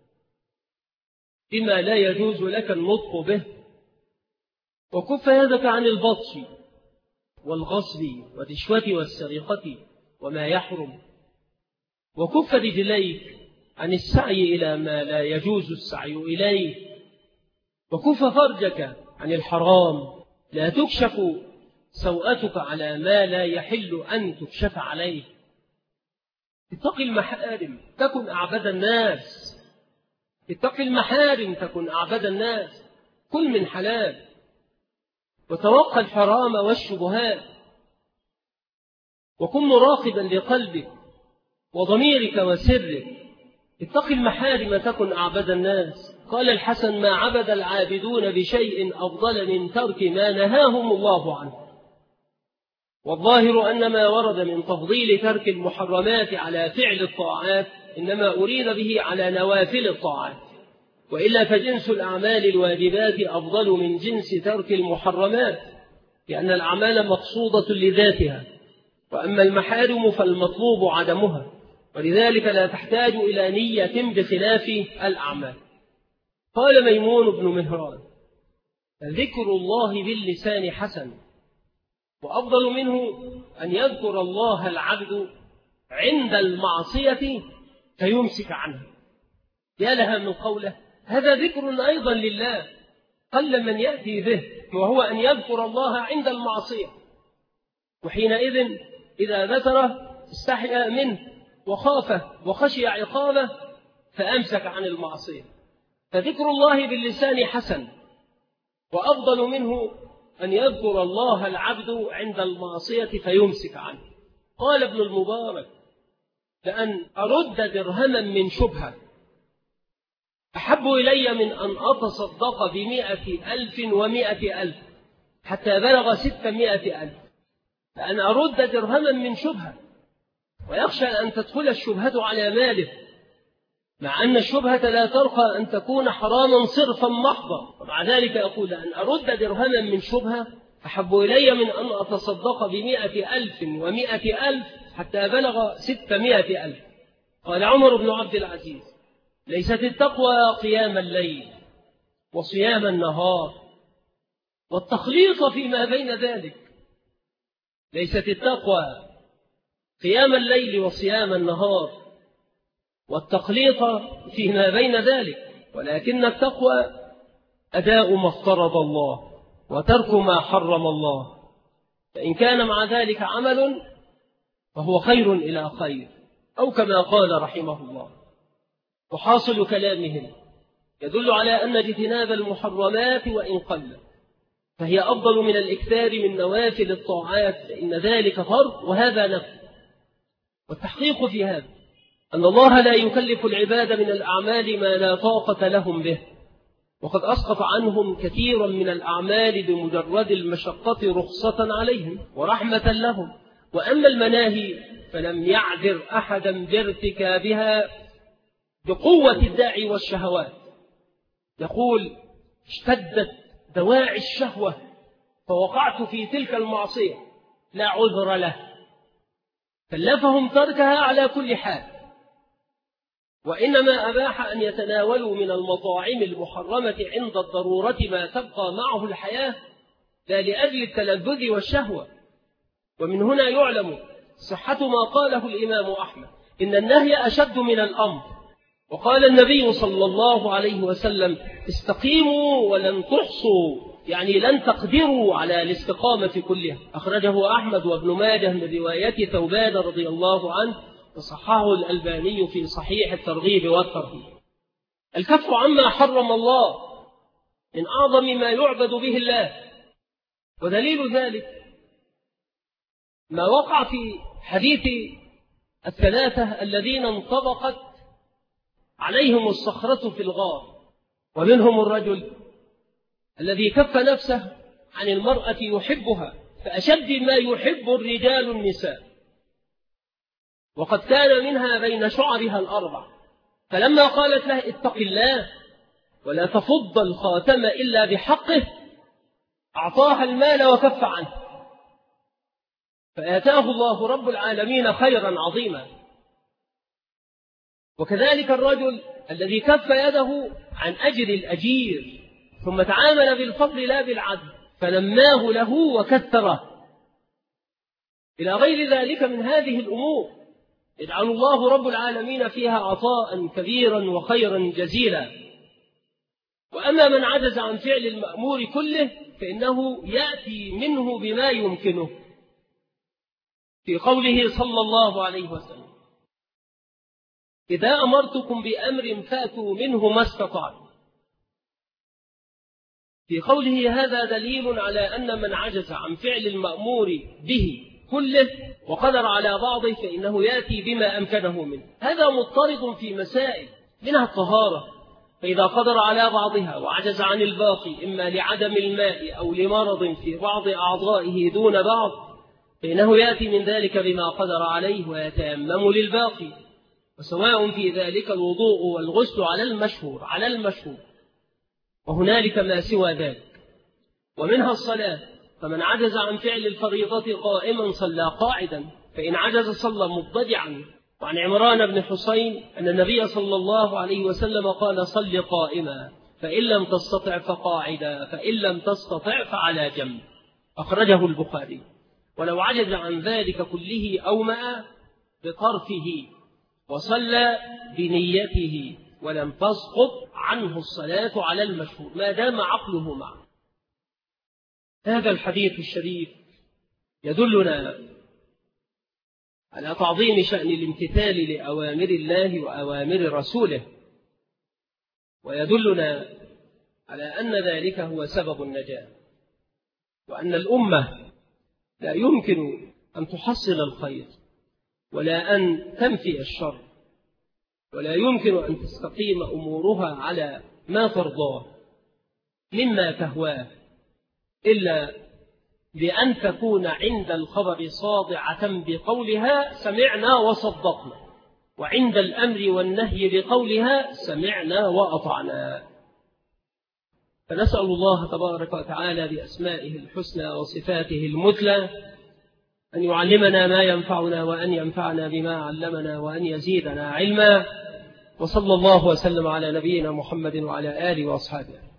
بما لا يجوز لك النطق به، وكف يدك عن البطش والغصب والرشوة والسرقة وما يحرم، وكف رجليك عن السعي إلى ما لا يجوز السعي إليه، وكف فرجك عن الحرام، لا تكشف سوءتك على ما لا يحل أن تكشف عليه. اتق المحارم تكن أعبد الناس. اتق المحارم تكن أعبد الناس. كل من حلال وتوقى الحرام والشبهات، وكن مراقبا لقلبك وضميرك وسرك. اتق المحارم تكن أعبد الناس. قال الحسن: ما عبد العابدون بشيء أفضل من ترك ما نهاهم الله عنه. والظاهر أن ما ورد من تفضيل ترك المحرمات على فعل الطاعات إنما أريد به على نوافل الطاعات، وإلا فجنس الأعمال الواجبات أفضل من جنس ترك المحرمات، لأن الأعمال مقصودة لذاتها، وأما المحارم فالمطلوب عدمها، ولذلك لا تحتاج إلى نية بخلاف الأعمال. قال ميمون بن مهران: ذكر الله باللسان حسن، وأفضل منه أن يذكر الله العبد عند المعصية فيمسك عنها. يا لها من قوله: هذا ذكر أيضا لله، قل من يأتي به، وهو أن يذكر الله عند المعصية، وحينئذ إذا ذكره استحيا منه وخافه وخشي عقابه فأمسك عن المعصية. فذكر الله باللسان حسن، وأفضل منه أن يذكر الله العبد عند المعصية فيمسك عنه. قال ابن المبارك: لأن أرد درهما من شبهة أحب إلي من أن أتصدق ب100,000 و100,000 حتى بلغ 600,000. لأن أرد درهما من شبهة، ويخشى أن تدخل الشبهة على ماله، مع أن الشبهة لا ترقى أن تكون حراما صرفا محضا. ومع ذلك يقول: لأن أرد درهما من شبهة أحب إلي من أن أتصدق ب100,000 و100,000 حتى بلغ 600,000. قال عمر بن عبد العزيز: ليست التقوى قيام الليل وصيام النهار والتخليط فيما بين ذلك. ليست التقوى قيام الليل وصيام النهار والتخليط فيما بين ذلك، ولكن التقوى أداء ما افترض الله وترك ما حرم الله. فإن كان مع ذلك عمل فهو خير إلى خير، أو كما قال رحمه الله. وحاصل كلامهم يدل على أن اجتناب المحرمات وإن قل فهي أفضل من الإكثار من نوافل الطاعات، فإن ذلك فرض وهذا نفل. والتحقيق في هذا أن الله لا يكلف العباد من الأعمال ما لا طاقة لهم به، وقد أسقط عنهم كثيرا من الأعمال بمجرد المشقة رخصة عليهم ورحمة لهم. وأما المناهي فلم يعذر أحدا بارتكابها بقوة الداعي والشهوات. يقول: اشتدت دواعي الشهوة فوقعت في تلك المعصية، لا عذر له، كلفهم تركها على كل حال. وإنما أباح أن يتناولوا من المطاعم المحرمة عند الضرورة ما تبقى معه الحياة، لا لأجل التلذذ والشهوة. ومن هنا يعلم صحة ما قاله الإمام أحمد: إن النهي أشد من الأمر. وقال النبي صلى الله عليه وسلم: استقيموا ولن تحصوا، يعني لن تقدروا على الاستقامة كلها. أخرجه أحمد وابن ماجه من رواية ثوبان رضي الله عنه، وصححه الألباني في صحيح الترغيب والترهيب. الكف عما حرم الله من أعظم ما يعبد به الله، ودليل ذلك ما وقع في حديث الثلاثة الذين انطبقت عليهم الصخرة في الغار، ومنهم الرجل الذي كف نفسه عن المرأة يحبها فأشد ما يحب الرجال النساء، وقد كان منها بين شعرها الأربع. فلما قالت له: اتق الله ولا تفض الخاتم إلا بحقه، أعطاها المال وكف عنه، فآتاه الله رب العالمين خيرا عظيما. وكذلك الرجل الذي كف يده عن أجر الأجير ثم تعامل بالفضل لا بالعدل، فنماه له وكثره، إلى غير ذلك من هذه الأمور يجعل الله رب العالمين فيها عطاء كبيرا وخيرا جزيلا. وأما من عجز عن فعل المأمور كله فإنه يأتي منه بما يمكنه، في قوله صلى الله عليه وسلم: إذا أمرتكم بأمر فأتوا منه ما استطعتم. في قوله هذا دليل على أن من عجز عن فعل المأمور به كله وقدر على بعضه فإنه يأتي بما أمكنه منه. هذا مضطرد في مسائل منها الطهارة، فإذا قدر على بعضها وعجز عن الباقي إما لعدم الماء أو لمرض في بعض أعضائه دون بعض فإنه يأتي من ذلك بما قدر عليه ويتيمم للباقي، وسواء في ذلك الوضوء والغسل على المشهور، وهنالك ما سوى ذلك. ومنها الصلاة، فمن عجز عن فعل الفريضة قائما صلى قاعدا، فإن عجز صلى مضطجعا. وعن عمران بن حسين أن النبي صلى الله عليه وسلم قال: صل قائما، فإن لم تستطع فقاعدا، فإن لم تستطع فعلى جنب. أخرجه البخاري. ولو عجز عن ذلك كله أومأ بطرفه وصلى بنيته ولم تسقط عنه الصلاة على المشهور ما دام عقله معه. هذا الحديث الشريف يدلنا على تعظيم شأن الامتثال لأوامر الله وأوامر رسوله، ويدلنا على أن ذلك هو سبب النجاة، وأن الأمة لا يمكن أن تحصل الخير ولا أن تنفي الشر، ولا يمكن أن تستقيم أمورها على ما ترضاه مما تهواه إلا بأن تكون عند الخبر صادعة بقولها سمعنا وصدقنا، وعند الأمر والنهي بقولها سمعنا وأطعنا. فنسأل الله تبارك وتعالى بأسمائه الحسنى وصفاته المثلى أن يعلمنا ما ينفعنا، وأن ينفعنا بما علمنا، وأن يزيدنا علما. وصلى الله وسلم على نبينا محمد وعلى آله وأصحابه.